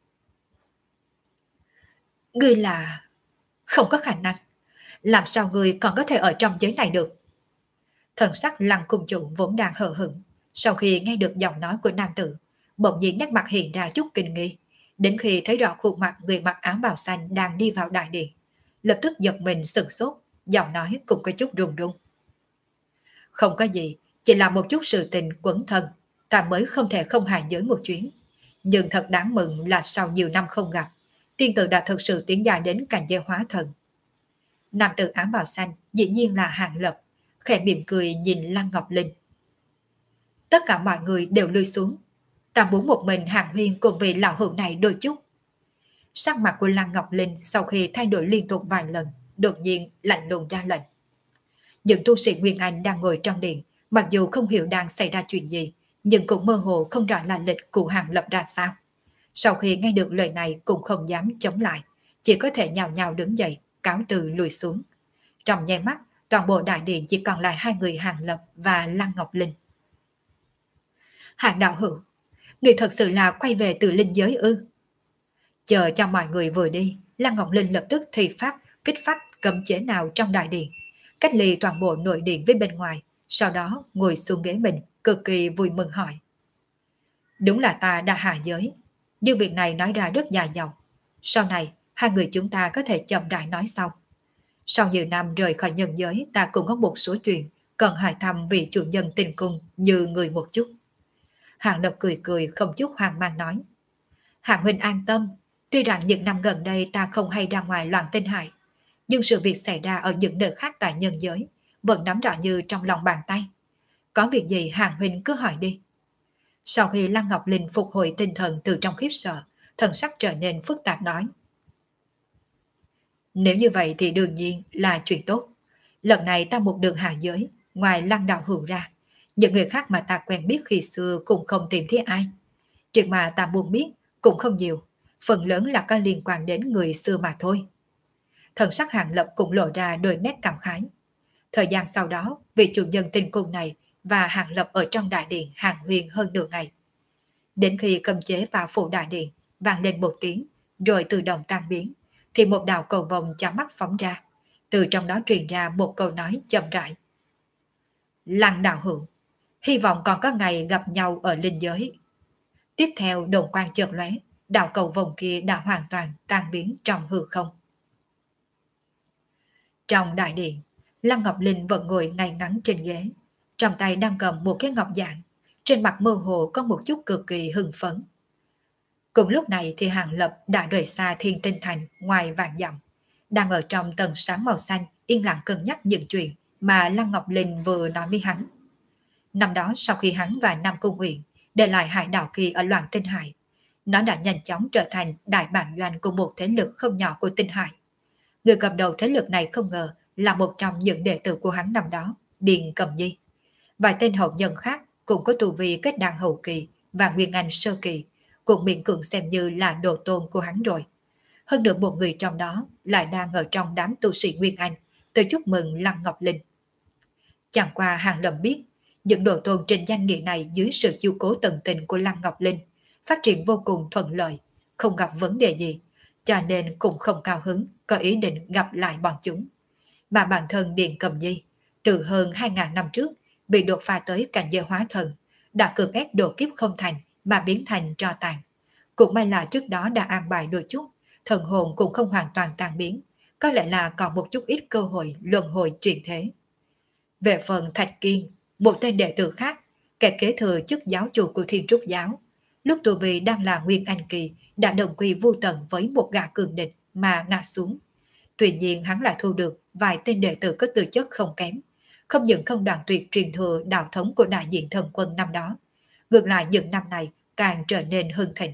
Ngươi là... Không có khả năng. Làm sao ngươi còn có thể ở trong giới này được? Thần sắc Lăng cung chủ vốn đang hờ hững, sau khi nghe được giọng nói của nam tử, bỗng nhiên nét mặt hiện ra chút kinh nghi. Đến khi thấy rõ khuôn mặt người mặc áo bào xanh đang đi vào đại điện, lập tức giật mình sửng sốt, giọng nói cũng có chút run run. Không có gì, chỉ là một chút sự tình quẩn thân, ta mới không thể không hạ giới một chuyến. Nhưng thật đáng mừng là sau nhiều năm không gặp, tiên tử đã thực sự tiến dài đến cảnh giới hóa thần. Nam tử áo bào xanh dĩ nhiên là Hạng Lập, khẽ mỉm cười nhìn Lăng Ngọc Linh. Tất cả mọi người đều lui xuống, ta muốn một mình Hạng Huyên cùng vị lão hữu này đôi chút. Sắc mặt của Lăng Ngọc Linh sau khi thay đổi liên tục vài lần, đột nhiên lạnh lùng ra lệnh. Những tu sĩ Nguyên Anh đang ngồi trong điện, mặc dù không hiểu đang xảy ra chuyện gì, nhưng cũng mơ hồ không rõ là lịch của Hạng Lập ra sao. Sau khi nghe được lời này cũng không dám chống lại, chỉ có thể nhào nhào đứng dậy, cáo từ lùi xuống. Trong nháy mắt, toàn bộ đại điện chỉ còn lại hai người Hạng Lập và Lăng Ngọc Linh. Hạng đạo hữu, người thật sự là quay về từ linh giới ư? Chờ cho mọi người vừa đi, Lăng Ngọc Linh lập tức thi pháp kích phát cấm chế nào trong đại điện, cách ly toàn bộ nội điện với bên ngoài, sau đó ngồi xuống ghế mình, cực kỳ vui mừng hỏi. Đúng là ta đã hạ giới, nhưng việc này nói ra rất dài dòng. Sau này, hai người chúng ta có thể chậm rãi nói sau. Sau nhiều năm rời khỏi nhân giới, ta cũng có một số chuyện cần hỏi thăm vị chủ nhân tình cung như người một chút. Hàng Lập cười cười không chút hoang mang nói. Hạng huynh an tâm, tuy rằng những năm gần đây ta không hay ra ngoài loạn tinh hải, nhưng sự việc xảy ra ở những nơi khác tại nhân giới vẫn nắm rõ như trong lòng bàn tay. Có việc gì Hạng huynh cứ hỏi đi. Sau khi Lăng Ngọc Linh phục hồi tinh thần từ trong khiếp sợ, thần sắc trở nên phức tạp nói. Nếu như vậy thì đương nhiên là chuyện tốt. Lần này ta một đường hạ giới, ngoài Lăng đạo hữu ra, những người khác mà ta quen biết khi xưa cũng không tìm thấy ai. Chuyện mà ta muốn biết cũng không nhiều, phần lớn là có liên quan đến người xưa mà thôi. Thần sắc Hàng Lập cũng lộ ra đôi nét cảm khái. Thời gian sau đó, vị chủ nhân tinh cung này và Hàng Lập ở trong đại điện hàng huyền hơn nửa ngày. Đến khi cầm chế vào phủ đại điện, vang lên một tiếng, rồi tự động tan biến, thì một đạo cầu vồng chói mắt phóng ra. Từ trong đó truyền ra một câu nói chậm rãi. Lăng đạo hữu, hy vọng còn có ngày gặp nhau ở linh giới. Tiếp theo đồn quang chợt lóe, đạo cầu vồng kia đã hoàn toàn tan biến trong hư không. Trong đại điện, Lăng Ngọc Linh vẫn ngồi ngay ngắn trên ghế, trong tay đang cầm một cái ngọc dạng, trên mặt mơ hồ có một chút cực kỳ hưng phấn. Cùng lúc này thì Hàng Lập đã rời xa Thiên Tinh Thành ngoài vạn dặm, đang ở trong tầng sáng màu xanh yên lặng cân nhắc những chuyện mà Lăng Ngọc Linh vừa nói với hắn. Năm đó sau khi hắn và Nam Cung Uyển để lại hải đảo kỳ ở loạn tinh hải, nó đã nhanh chóng trở thành đại bản doanh của một thế lực không nhỏ của tinh hải. Người cầm đầu thế lực này không ngờ là một trong những đệ tử của hắn năm đó, Điền Cầm Nhi. Vài tên hậu nhân khác cũng có tu vi kết đan hậu kỳ và nguyên anh sơ kỳ, cũng miễn cưỡng xem như là đồ tôn của hắn rồi. Hơn nữa một người trong đó lại đang ở trong đám tu sĩ Nguyên Anh, tới chúc mừng Lăng Ngọc Linh. Chẳng qua Hàng Lâm biết, những đồ tôn trên danh nghĩa này dưới sự chiếu cố tận tình của Lăng Ngọc Linh, phát triển vô cùng thuận lợi, không gặp vấn đề gì, cho nên cũng không cao hứng, có ý định gặp lại bọn chúng. Mà bản thân Điền Cầm Nhi, từ hơn 2.000 năm trước, bị đột phá tới cảnh giới hóa thần, đã cưỡng ép độ kiếp không thành mà biến thành tro tàn. Cũng may là trước đó đã an bài đôi chút, thần hồn cũng không hoàn toàn tan biến, có lẽ là còn một chút ít cơ hội luân hồi chuyển thế. Về phần Thạch Kiên, một tên đệ tử khác, kẻ kế thừa chức giáo chủ của Thiên Trúc Giáo, lúc tu vi đang là Nguyên Anh Kỳ đã đồng quy vu tận với một gã cường địch mà ngã xuống. Tuy nhiên hắn lại thu được vài tên đệ tử có tư chất không kém, không những không đoạn tuyệt truyền thừa đạo thống của đại diện thần quân năm đó, ngược lại những năm này càng trở nên hưng thịnh.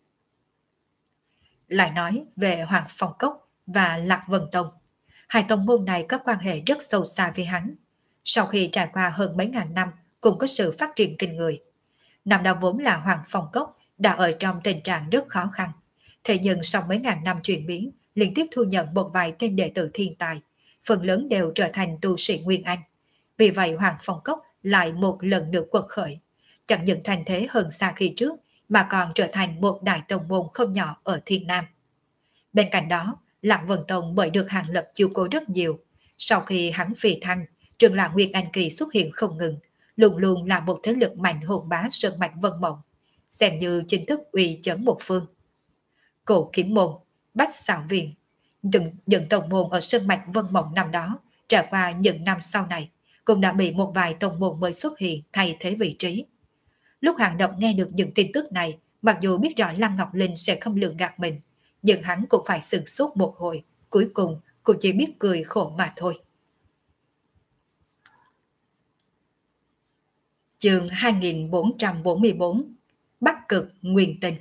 Lại nói về Hoàng Phong Cốc và Lạc Vân Tông, hai tông môn này có quan hệ rất sâu xa với hắn. Sau khi trải qua hơn mấy ngàn năm cũng có sự phát triển kinh người. Năm đó vốn là Hoàng Phong Cốc đã ở trong tình trạng rất khó khăn. Thế nhưng sau mấy ngàn năm chuyển biến, liên tiếp thu nhận một vài tên đệ tử thiên tài, phần lớn đều trở thành tu sĩ Nguyên Anh. Vì vậy Hoàng Phong Cốc lại một lần nữa quật khởi, chẳng những thành thế hơn xa khi trước, mà còn trở thành một đại tông môn không nhỏ ở Thiên Nam. Bên cạnh đó, Lạc Vân Tông bởi được Hàng Lập chiếu cố rất nhiều. Sau khi hắn phi thăng, trường lạc Nguyên Anh Kỳ xuất hiện không ngừng, luôn luôn là một thế lực mạnh hồn bá sơn mạch Vân Mộng, xem như chính thức uy chấn một phương. Cổ Kiếm Môn, Bách Xảo Viện, những tông môn ở sơn mạch Vân Mộng năm đó, trải qua những năm sau này, cũng đã bị một vài tông môn mới xuất hiện thay thế vị trí. Lúc Hàng Lập nghe được những tin tức này, mặc dù biết rõ Lăng Ngọc Linh sẽ không lường gạt mình, nhưng hắn cũng phải sửng sốt một hồi, cuối cùng cũng chỉ biết cười khổ mà thôi. Chương 2444 Bắc Cực Nguyên Tinh.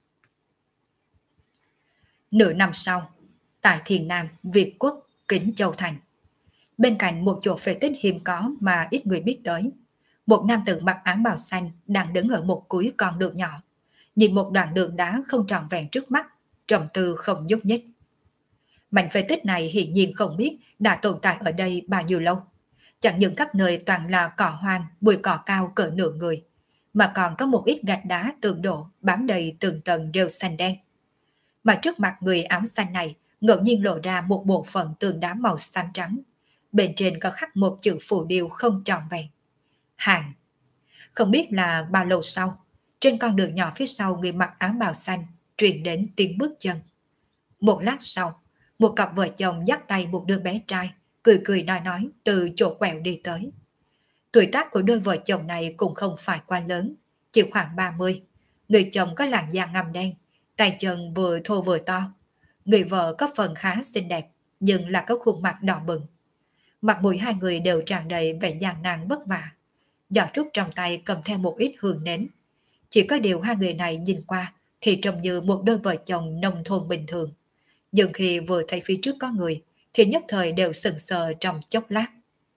Nửa năm sau, tại Thiền Nam, Việt Quốc, Kính Châu Thành, bên cạnh một chỗ phế tích hiếm có mà ít người biết tới, một nam tử mặc áo bào xanh đang đứng ở một cuối con đường nhỏ, nhìn một đoạn đường đá không tròn vẹn trước mắt, trầm tư không nhúc nhích. Mảnh phế tích này hiển nhiên không biết đã tồn tại ở đây bao nhiêu lâu. Chẳng những khắp nơi toàn là cỏ hoang, bụi cỏ cao cỡ nửa người, mà còn có một ít gạch đá tường đổ bám đầy từng tầng rêu xanh đen. mà trước mặt người áo xanh này ngẫu nhiên lộ ra một bộ phận tường đá màu xám trắng. Bên trên có khắc một chữ phù điêu không tròn vẹn. Hàng. Không biết là bao lâu sau, trên con đường nhỏ phía sau người mặc áo bào xanh truyền đến tiếng bước chân. Một lát sau, một cặp vợ chồng dắt tay một đứa bé trai, cười cười nói từ chỗ quẹo đi tới. Tuổi tác của đôi vợ chồng này cũng không phải quá lớn, chỉ khoảng 30. Người chồng có làn da ngăm đen, tay chân vừa thô vừa to. Người vợ có phần khá xinh đẹp, nhưng là có khuôn mặt đỏ bừng. Mặt mũi hai người đều tràn đầy vẻ gian nan vất vả. Giỏ trúc trong tay cầm theo một ít hương nến. Chỉ có điều hai người này nhìn qua thì trông như một đôi vợ chồng nông thôn bình thường. Nhưng khi vừa thấy phía trước có người thì nhất thời đều sững sờ trong chốc lát.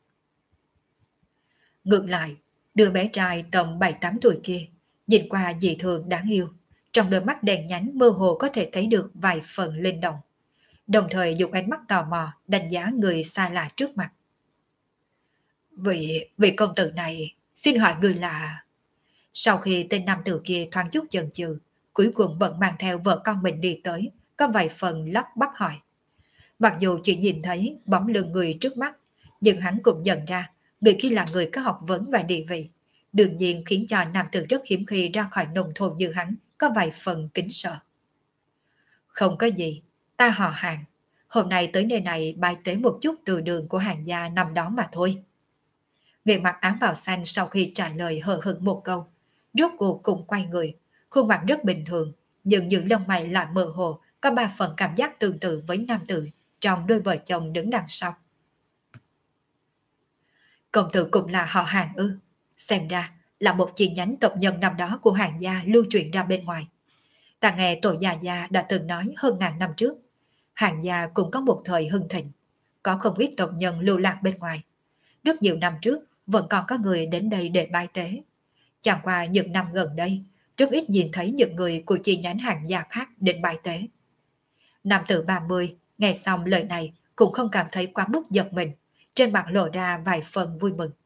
Ngược lại, đứa bé trai tầm 7-8 tuổi kia nhìn qua dị thường đáng yêu. Trong đôi mắt đèn nhánh mơ hồ có thể thấy được vài phần linh động. Đồng thời dùng ánh mắt tò mò đánh giá người xa lạ trước mặt. Vị công tử này, xin hỏi người là... Sau khi tên nam tử kia thoáng chút chần chừ, cuối cùng vẫn mang theo vợ con mình đi tới, có vài phần lắp bắp hỏi. Mặc dù chỉ nhìn thấy bóng lưng người trước mắt, nhưng hắn cũng nhận ra người kia là người có học vấn và địa vị. Đương nhiên khiến cho nam tử rất hiếm khi ra khỏi nông thôn như hắn có vài phần kính sợ. Không có gì, ta họ Hàng. Hôm nay tới nơi này bài tế một chút từ đường của Hàng gia nằm đó mà thôi. Người mặc áo bào xanh sau khi trả lời hờ hững một câu, rốt cuộc cùng quay người, khuôn mặt rất bình thường, nhưng những lông mày lại mơ hồ, có 3 phần cảm giác tương tự với nam tử trong đôi vợ chồng đứng đằng sau. Công tử cũng là họ Hàng ư? Xem ra là một chi nhánh tộc nhân năm đó của Hàng gia lưu truyền ra bên ngoài. Ta nghe tổ gia đã từng nói hơn ngàn năm trước, Hàng gia cũng có một thời hưng thịnh, có không ít tộc nhân lưu lạc bên ngoài. Rất nhiều năm trước vẫn còn có người đến đây để bái tế. Chẳng qua những năm gần đây, rất ít nhìn thấy những người của chi nhánh Hàng gia khác đến bái tế. Nam tử 30 nghe xong lời này cũng không cảm thấy quá mức giật mình, trên mặt lộ ra vài phần vui mừng.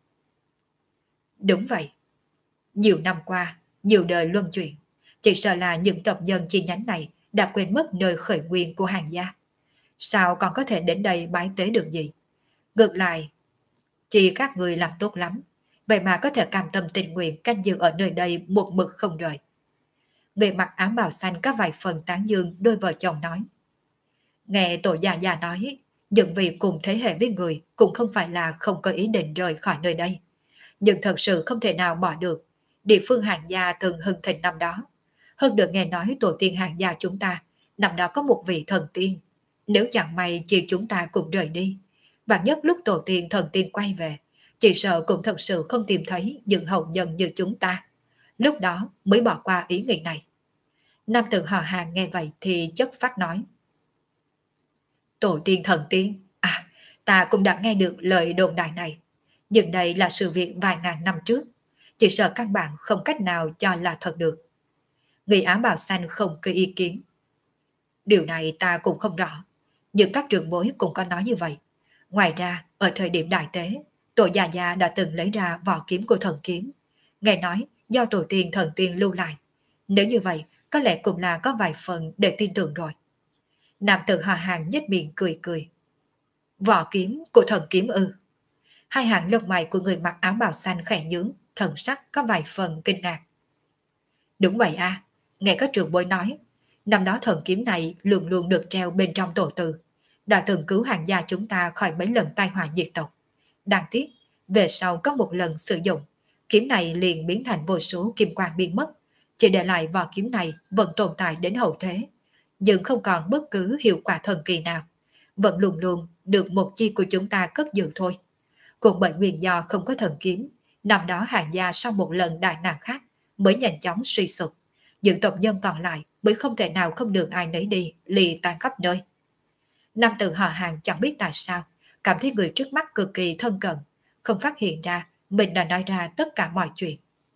Đúng vậy. Nhiều năm qua, nhiều đời luân chuyển, chỉ sợ là những tộc nhân chi nhánh này đã quên mất nơi khởi nguyên của Hàng gia. Sao còn có thể đến đây bái tế được gì? Ngược lại, chỉ các người làm tốt lắm, vậy mà có thể cam tâm tình nguyện canh giữ ở nơi đây một mực không rời. Người mặc áo bào xanh có vài phần tán dương đôi vợ chồng nói. Nghe tổ già nói, những vị cùng thế hệ với người cũng không phải là không có ý định rời khỏi nơi đây. Nhưng thật sự không thể nào bỏ được. Địa phương Hàng gia từng hưng thịnh năm đó. Hơn được nghe nói tổ tiên Hàng gia chúng ta, năm đó có một vị thần tiên. Nếu chẳng may chỉ chúng ta cùng rời đi, và nhất lúc tổ tiên thần tiên quay về, chỉ sợ cũng thật sự không tìm thấy những hậu nhân như chúng ta. Lúc đó mới bỏ qua ý nghĩ này. Nam tử họ Hàng nghe vậy thì chất phát nói. Tổ tiên thần tiên, à, ta cũng đã nghe được lời đồn đại này. Nhưng đây là sự việc vài ngàn năm trước, chỉ sợ các bạn không cách nào cho là thật được. Người áo bào xanh không có ý kiến. Điều này ta cũng không rõ, nhưng các trưởng bối cũng có nói như vậy. Ngoài ra, ở thời điểm đại tế, tổ già đã từng lấy ra vỏ kiếm của thần kiếm. Nghe nói do tổ tiên thần tiên lưu lại. Nếu như vậy, có lẽ cũng là có vài phần để tin tưởng rồi. Nam tử họ Hàng nhếch miệng cười cười. Vỏ kiếm của thần kiếm ư? Hai hàng lông mày của người mặc áo bào xanh khẽ nhướng, thần sắc có vài phần kinh ngạc. Đúng vậy à, nghe có trưởng bối nói, năm đó thần kiếm này luôn luôn được treo bên trong tổ từ, đã từng cứu Hàng gia chúng ta khỏi mấy lần tai họa diệt tộc. Đáng tiếc, về sau có một lần sử dụng, kiếm này liền biến thành vô số kim quang biến mất, chỉ để lại vỏ kiếm này vẫn tồn tại đến hậu thế, nhưng không còn bất cứ hiệu quả thần kỳ nào, vẫn luôn luôn được một chi của chúng ta cất giữ thôi. Cũng bởi nguyên do không có thần kiếm, năm đó Hàng gia sau một lần đại nạn khác mới nhanh chóng suy sụp, những tộc nhân còn lại mới không thể nào không được ai nấy đi, lì tan khắp nơi. Nam tử họ Hàng chẳng biết tại sao, cảm thấy người trước mắt cực kỳ thân cận, không phát hiện ra mình đã nói ra tất cả mọi chuyện.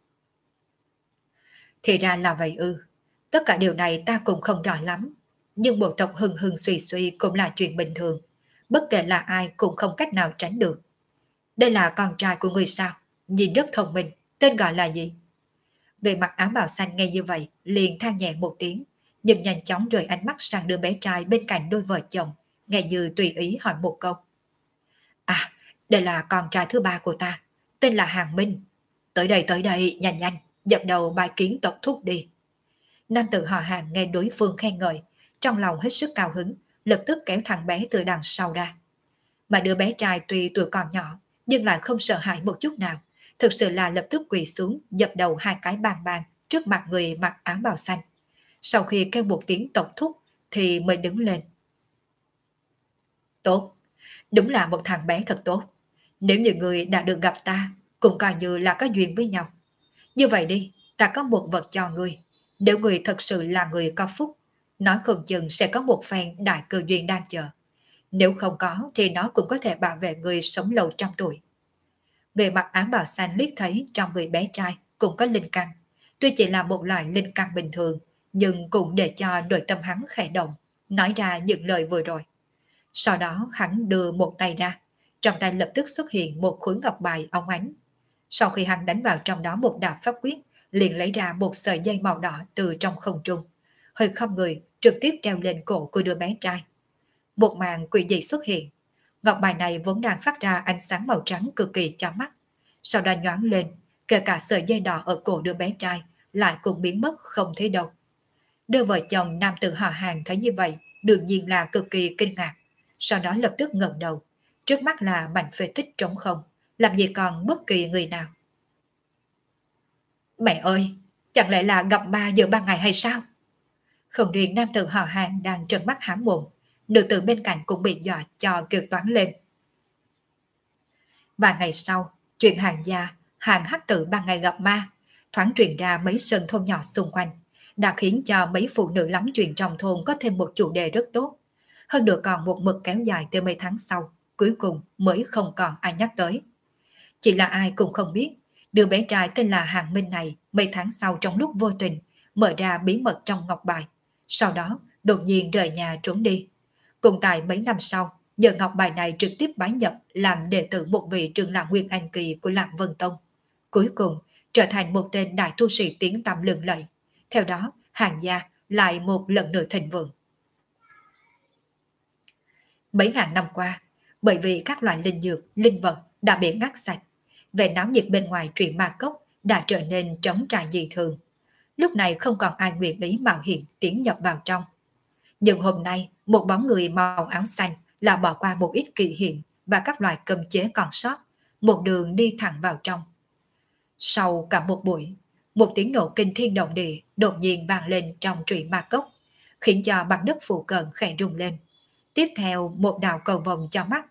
Thì ra là vậy ư, tất cả điều này ta cũng không rõ lắm, nhưng bộ tộc hưng hưng suy suy cũng là chuyện bình thường, bất kể là ai cũng không cách nào tránh được. Đây là con trai của người sao? Nhìn rất thông minh, tên gọi là gì? Người mặc áo bào xanh nghe như vậy, liền than nhẹ một tiếng, nhưng nhanh chóng rời ánh mắt sang đứa bé trai bên cạnh đôi vợ chồng, nghe như tùy ý hỏi một câu. À, đây là con trai thứ ba của ta, tên là Hàng Minh. Tới đây, nhanh nhanh, dập đầu bài kiến tộc thúc đi. Nam tử họ Hàng nghe đối phương khen ngợi, trong lòng hết sức cao hứng, lập tức kéo thằng bé từ đằng sau ra. Mà đứa bé trai tuy tuổi còn nhỏ, nhưng lại không sợ hãi một chút nào, thực sự là lập tức quỳ xuống, dập đầu hai cái bang bang trước mặt người mặc áo bào xanh. Sau khi kêu một tiếng tộc thúc thì mới đứng lên. Tốt, đúng là một thằng bé thật tốt. Nếu như người đã được gặp ta, cũng coi như là có duyên với nhau. Như vậy đi, ta có một vật cho người. Nếu người thật sự là người có phúc, nói không chừng sẽ có một phen đại cơ duyên đang chờ. Nếu không có thì nó cũng có thể bảo vệ người sống lâu trăm tuổi. Người mặc áo bào xanh liếc thấy trong người bé trai cũng có linh căn. Tuy chỉ là một loại linh căn bình thường, nhưng cũng để cho nội tâm hắn khẽ động, nói ra những lời vừa rồi. Sau đó hắn đưa một tay ra, trong tay lập tức xuất hiện một khối ngọc bài óng ánh. Sau khi hắn đánh vào trong đó một đạo pháp quyết, liền lấy ra một sợi dây màu đỏ từ trong không trung, hơi không người trực tiếp treo lên cổ của đứa bé trai. Một màn quỷ dị xuất hiện. Ngọc bài này vốn đang phát ra ánh sáng màu trắng cực kỳ chói mắt, sau đó nhoáng lên, kể cả sợi dây đỏ ở cổ đứa bé trai lại cũng biến mất không thấy đâu. Đôi vợ chồng nam tử họ Hàng thấy như vậy, đương nhiên là cực kỳ kinh ngạc. Sau đó lập tức ngẩng đầu, trước mắt là mảnh phế tích trống không, làm gì còn bất kỳ người nào. Mẹ ơi, chẳng lẽ là gặp ma giữa ban ngày hay sao? Không riêng nam tử họ Hàng đang trợn mắt há mồm, nữ tử bên cạnh cũng bị dọa cho kêu toán lên. Và ngày sau, chuyện Hàng gia, Hàng hắc tử ban ngày gặp ma, thoáng truyền ra mấy sân thôn nhỏ xung quanh, đã khiến cho mấy phụ nữ lắm chuyện trong thôn có thêm một chủ đề rất tốt. Hơn nữa còn một mực kéo dài từ mấy tháng sau, cuối cùng mới không còn ai nhắc tới. Chỉ là ai cũng không biết, đứa bé trai tên là Hàng Minh này mấy tháng sau trong lúc vô tình mở ra bí mật trong ngọc bài, sau đó đột nhiên rời nhà trốn đi. Cùng tại mấy năm sau, nhờ ngọc bài này trực tiếp bái nhập làm đệ tử một vị trưởng lão Nguyên Anh Kỳ của Lạc Vân Tông. Cuối cùng trở thành một tên đại tu sĩ tiếng tăm lừng lẫy. Theo đó, Hàng gia lại một lần nữa thịnh vượng. Mấy ngàn năm qua, bởi vì các loại linh dược, linh vật đã bị ngắt sạch, về náo nhiệt bên ngoài truyện ma cốc đã trở nên trống trải dị thường. Lúc này không còn ai nguyện ý mạo hiểm tiến nhập vào trong. Nhưng hôm nay, một bóng người màu áo xanh là bỏ qua một ít kỳ hiểm và các loại cấm chế còn sót, một đường đi thẳng vào trong. Sau cả một buổi, một tiếng nổ kinh thiên động địa đột nhiên vang lên trong trụy ma cốc, khiến cho mặt đất phụ cận khẽ rung lên. Tiếp theo một đạo cầu vồng cho mắt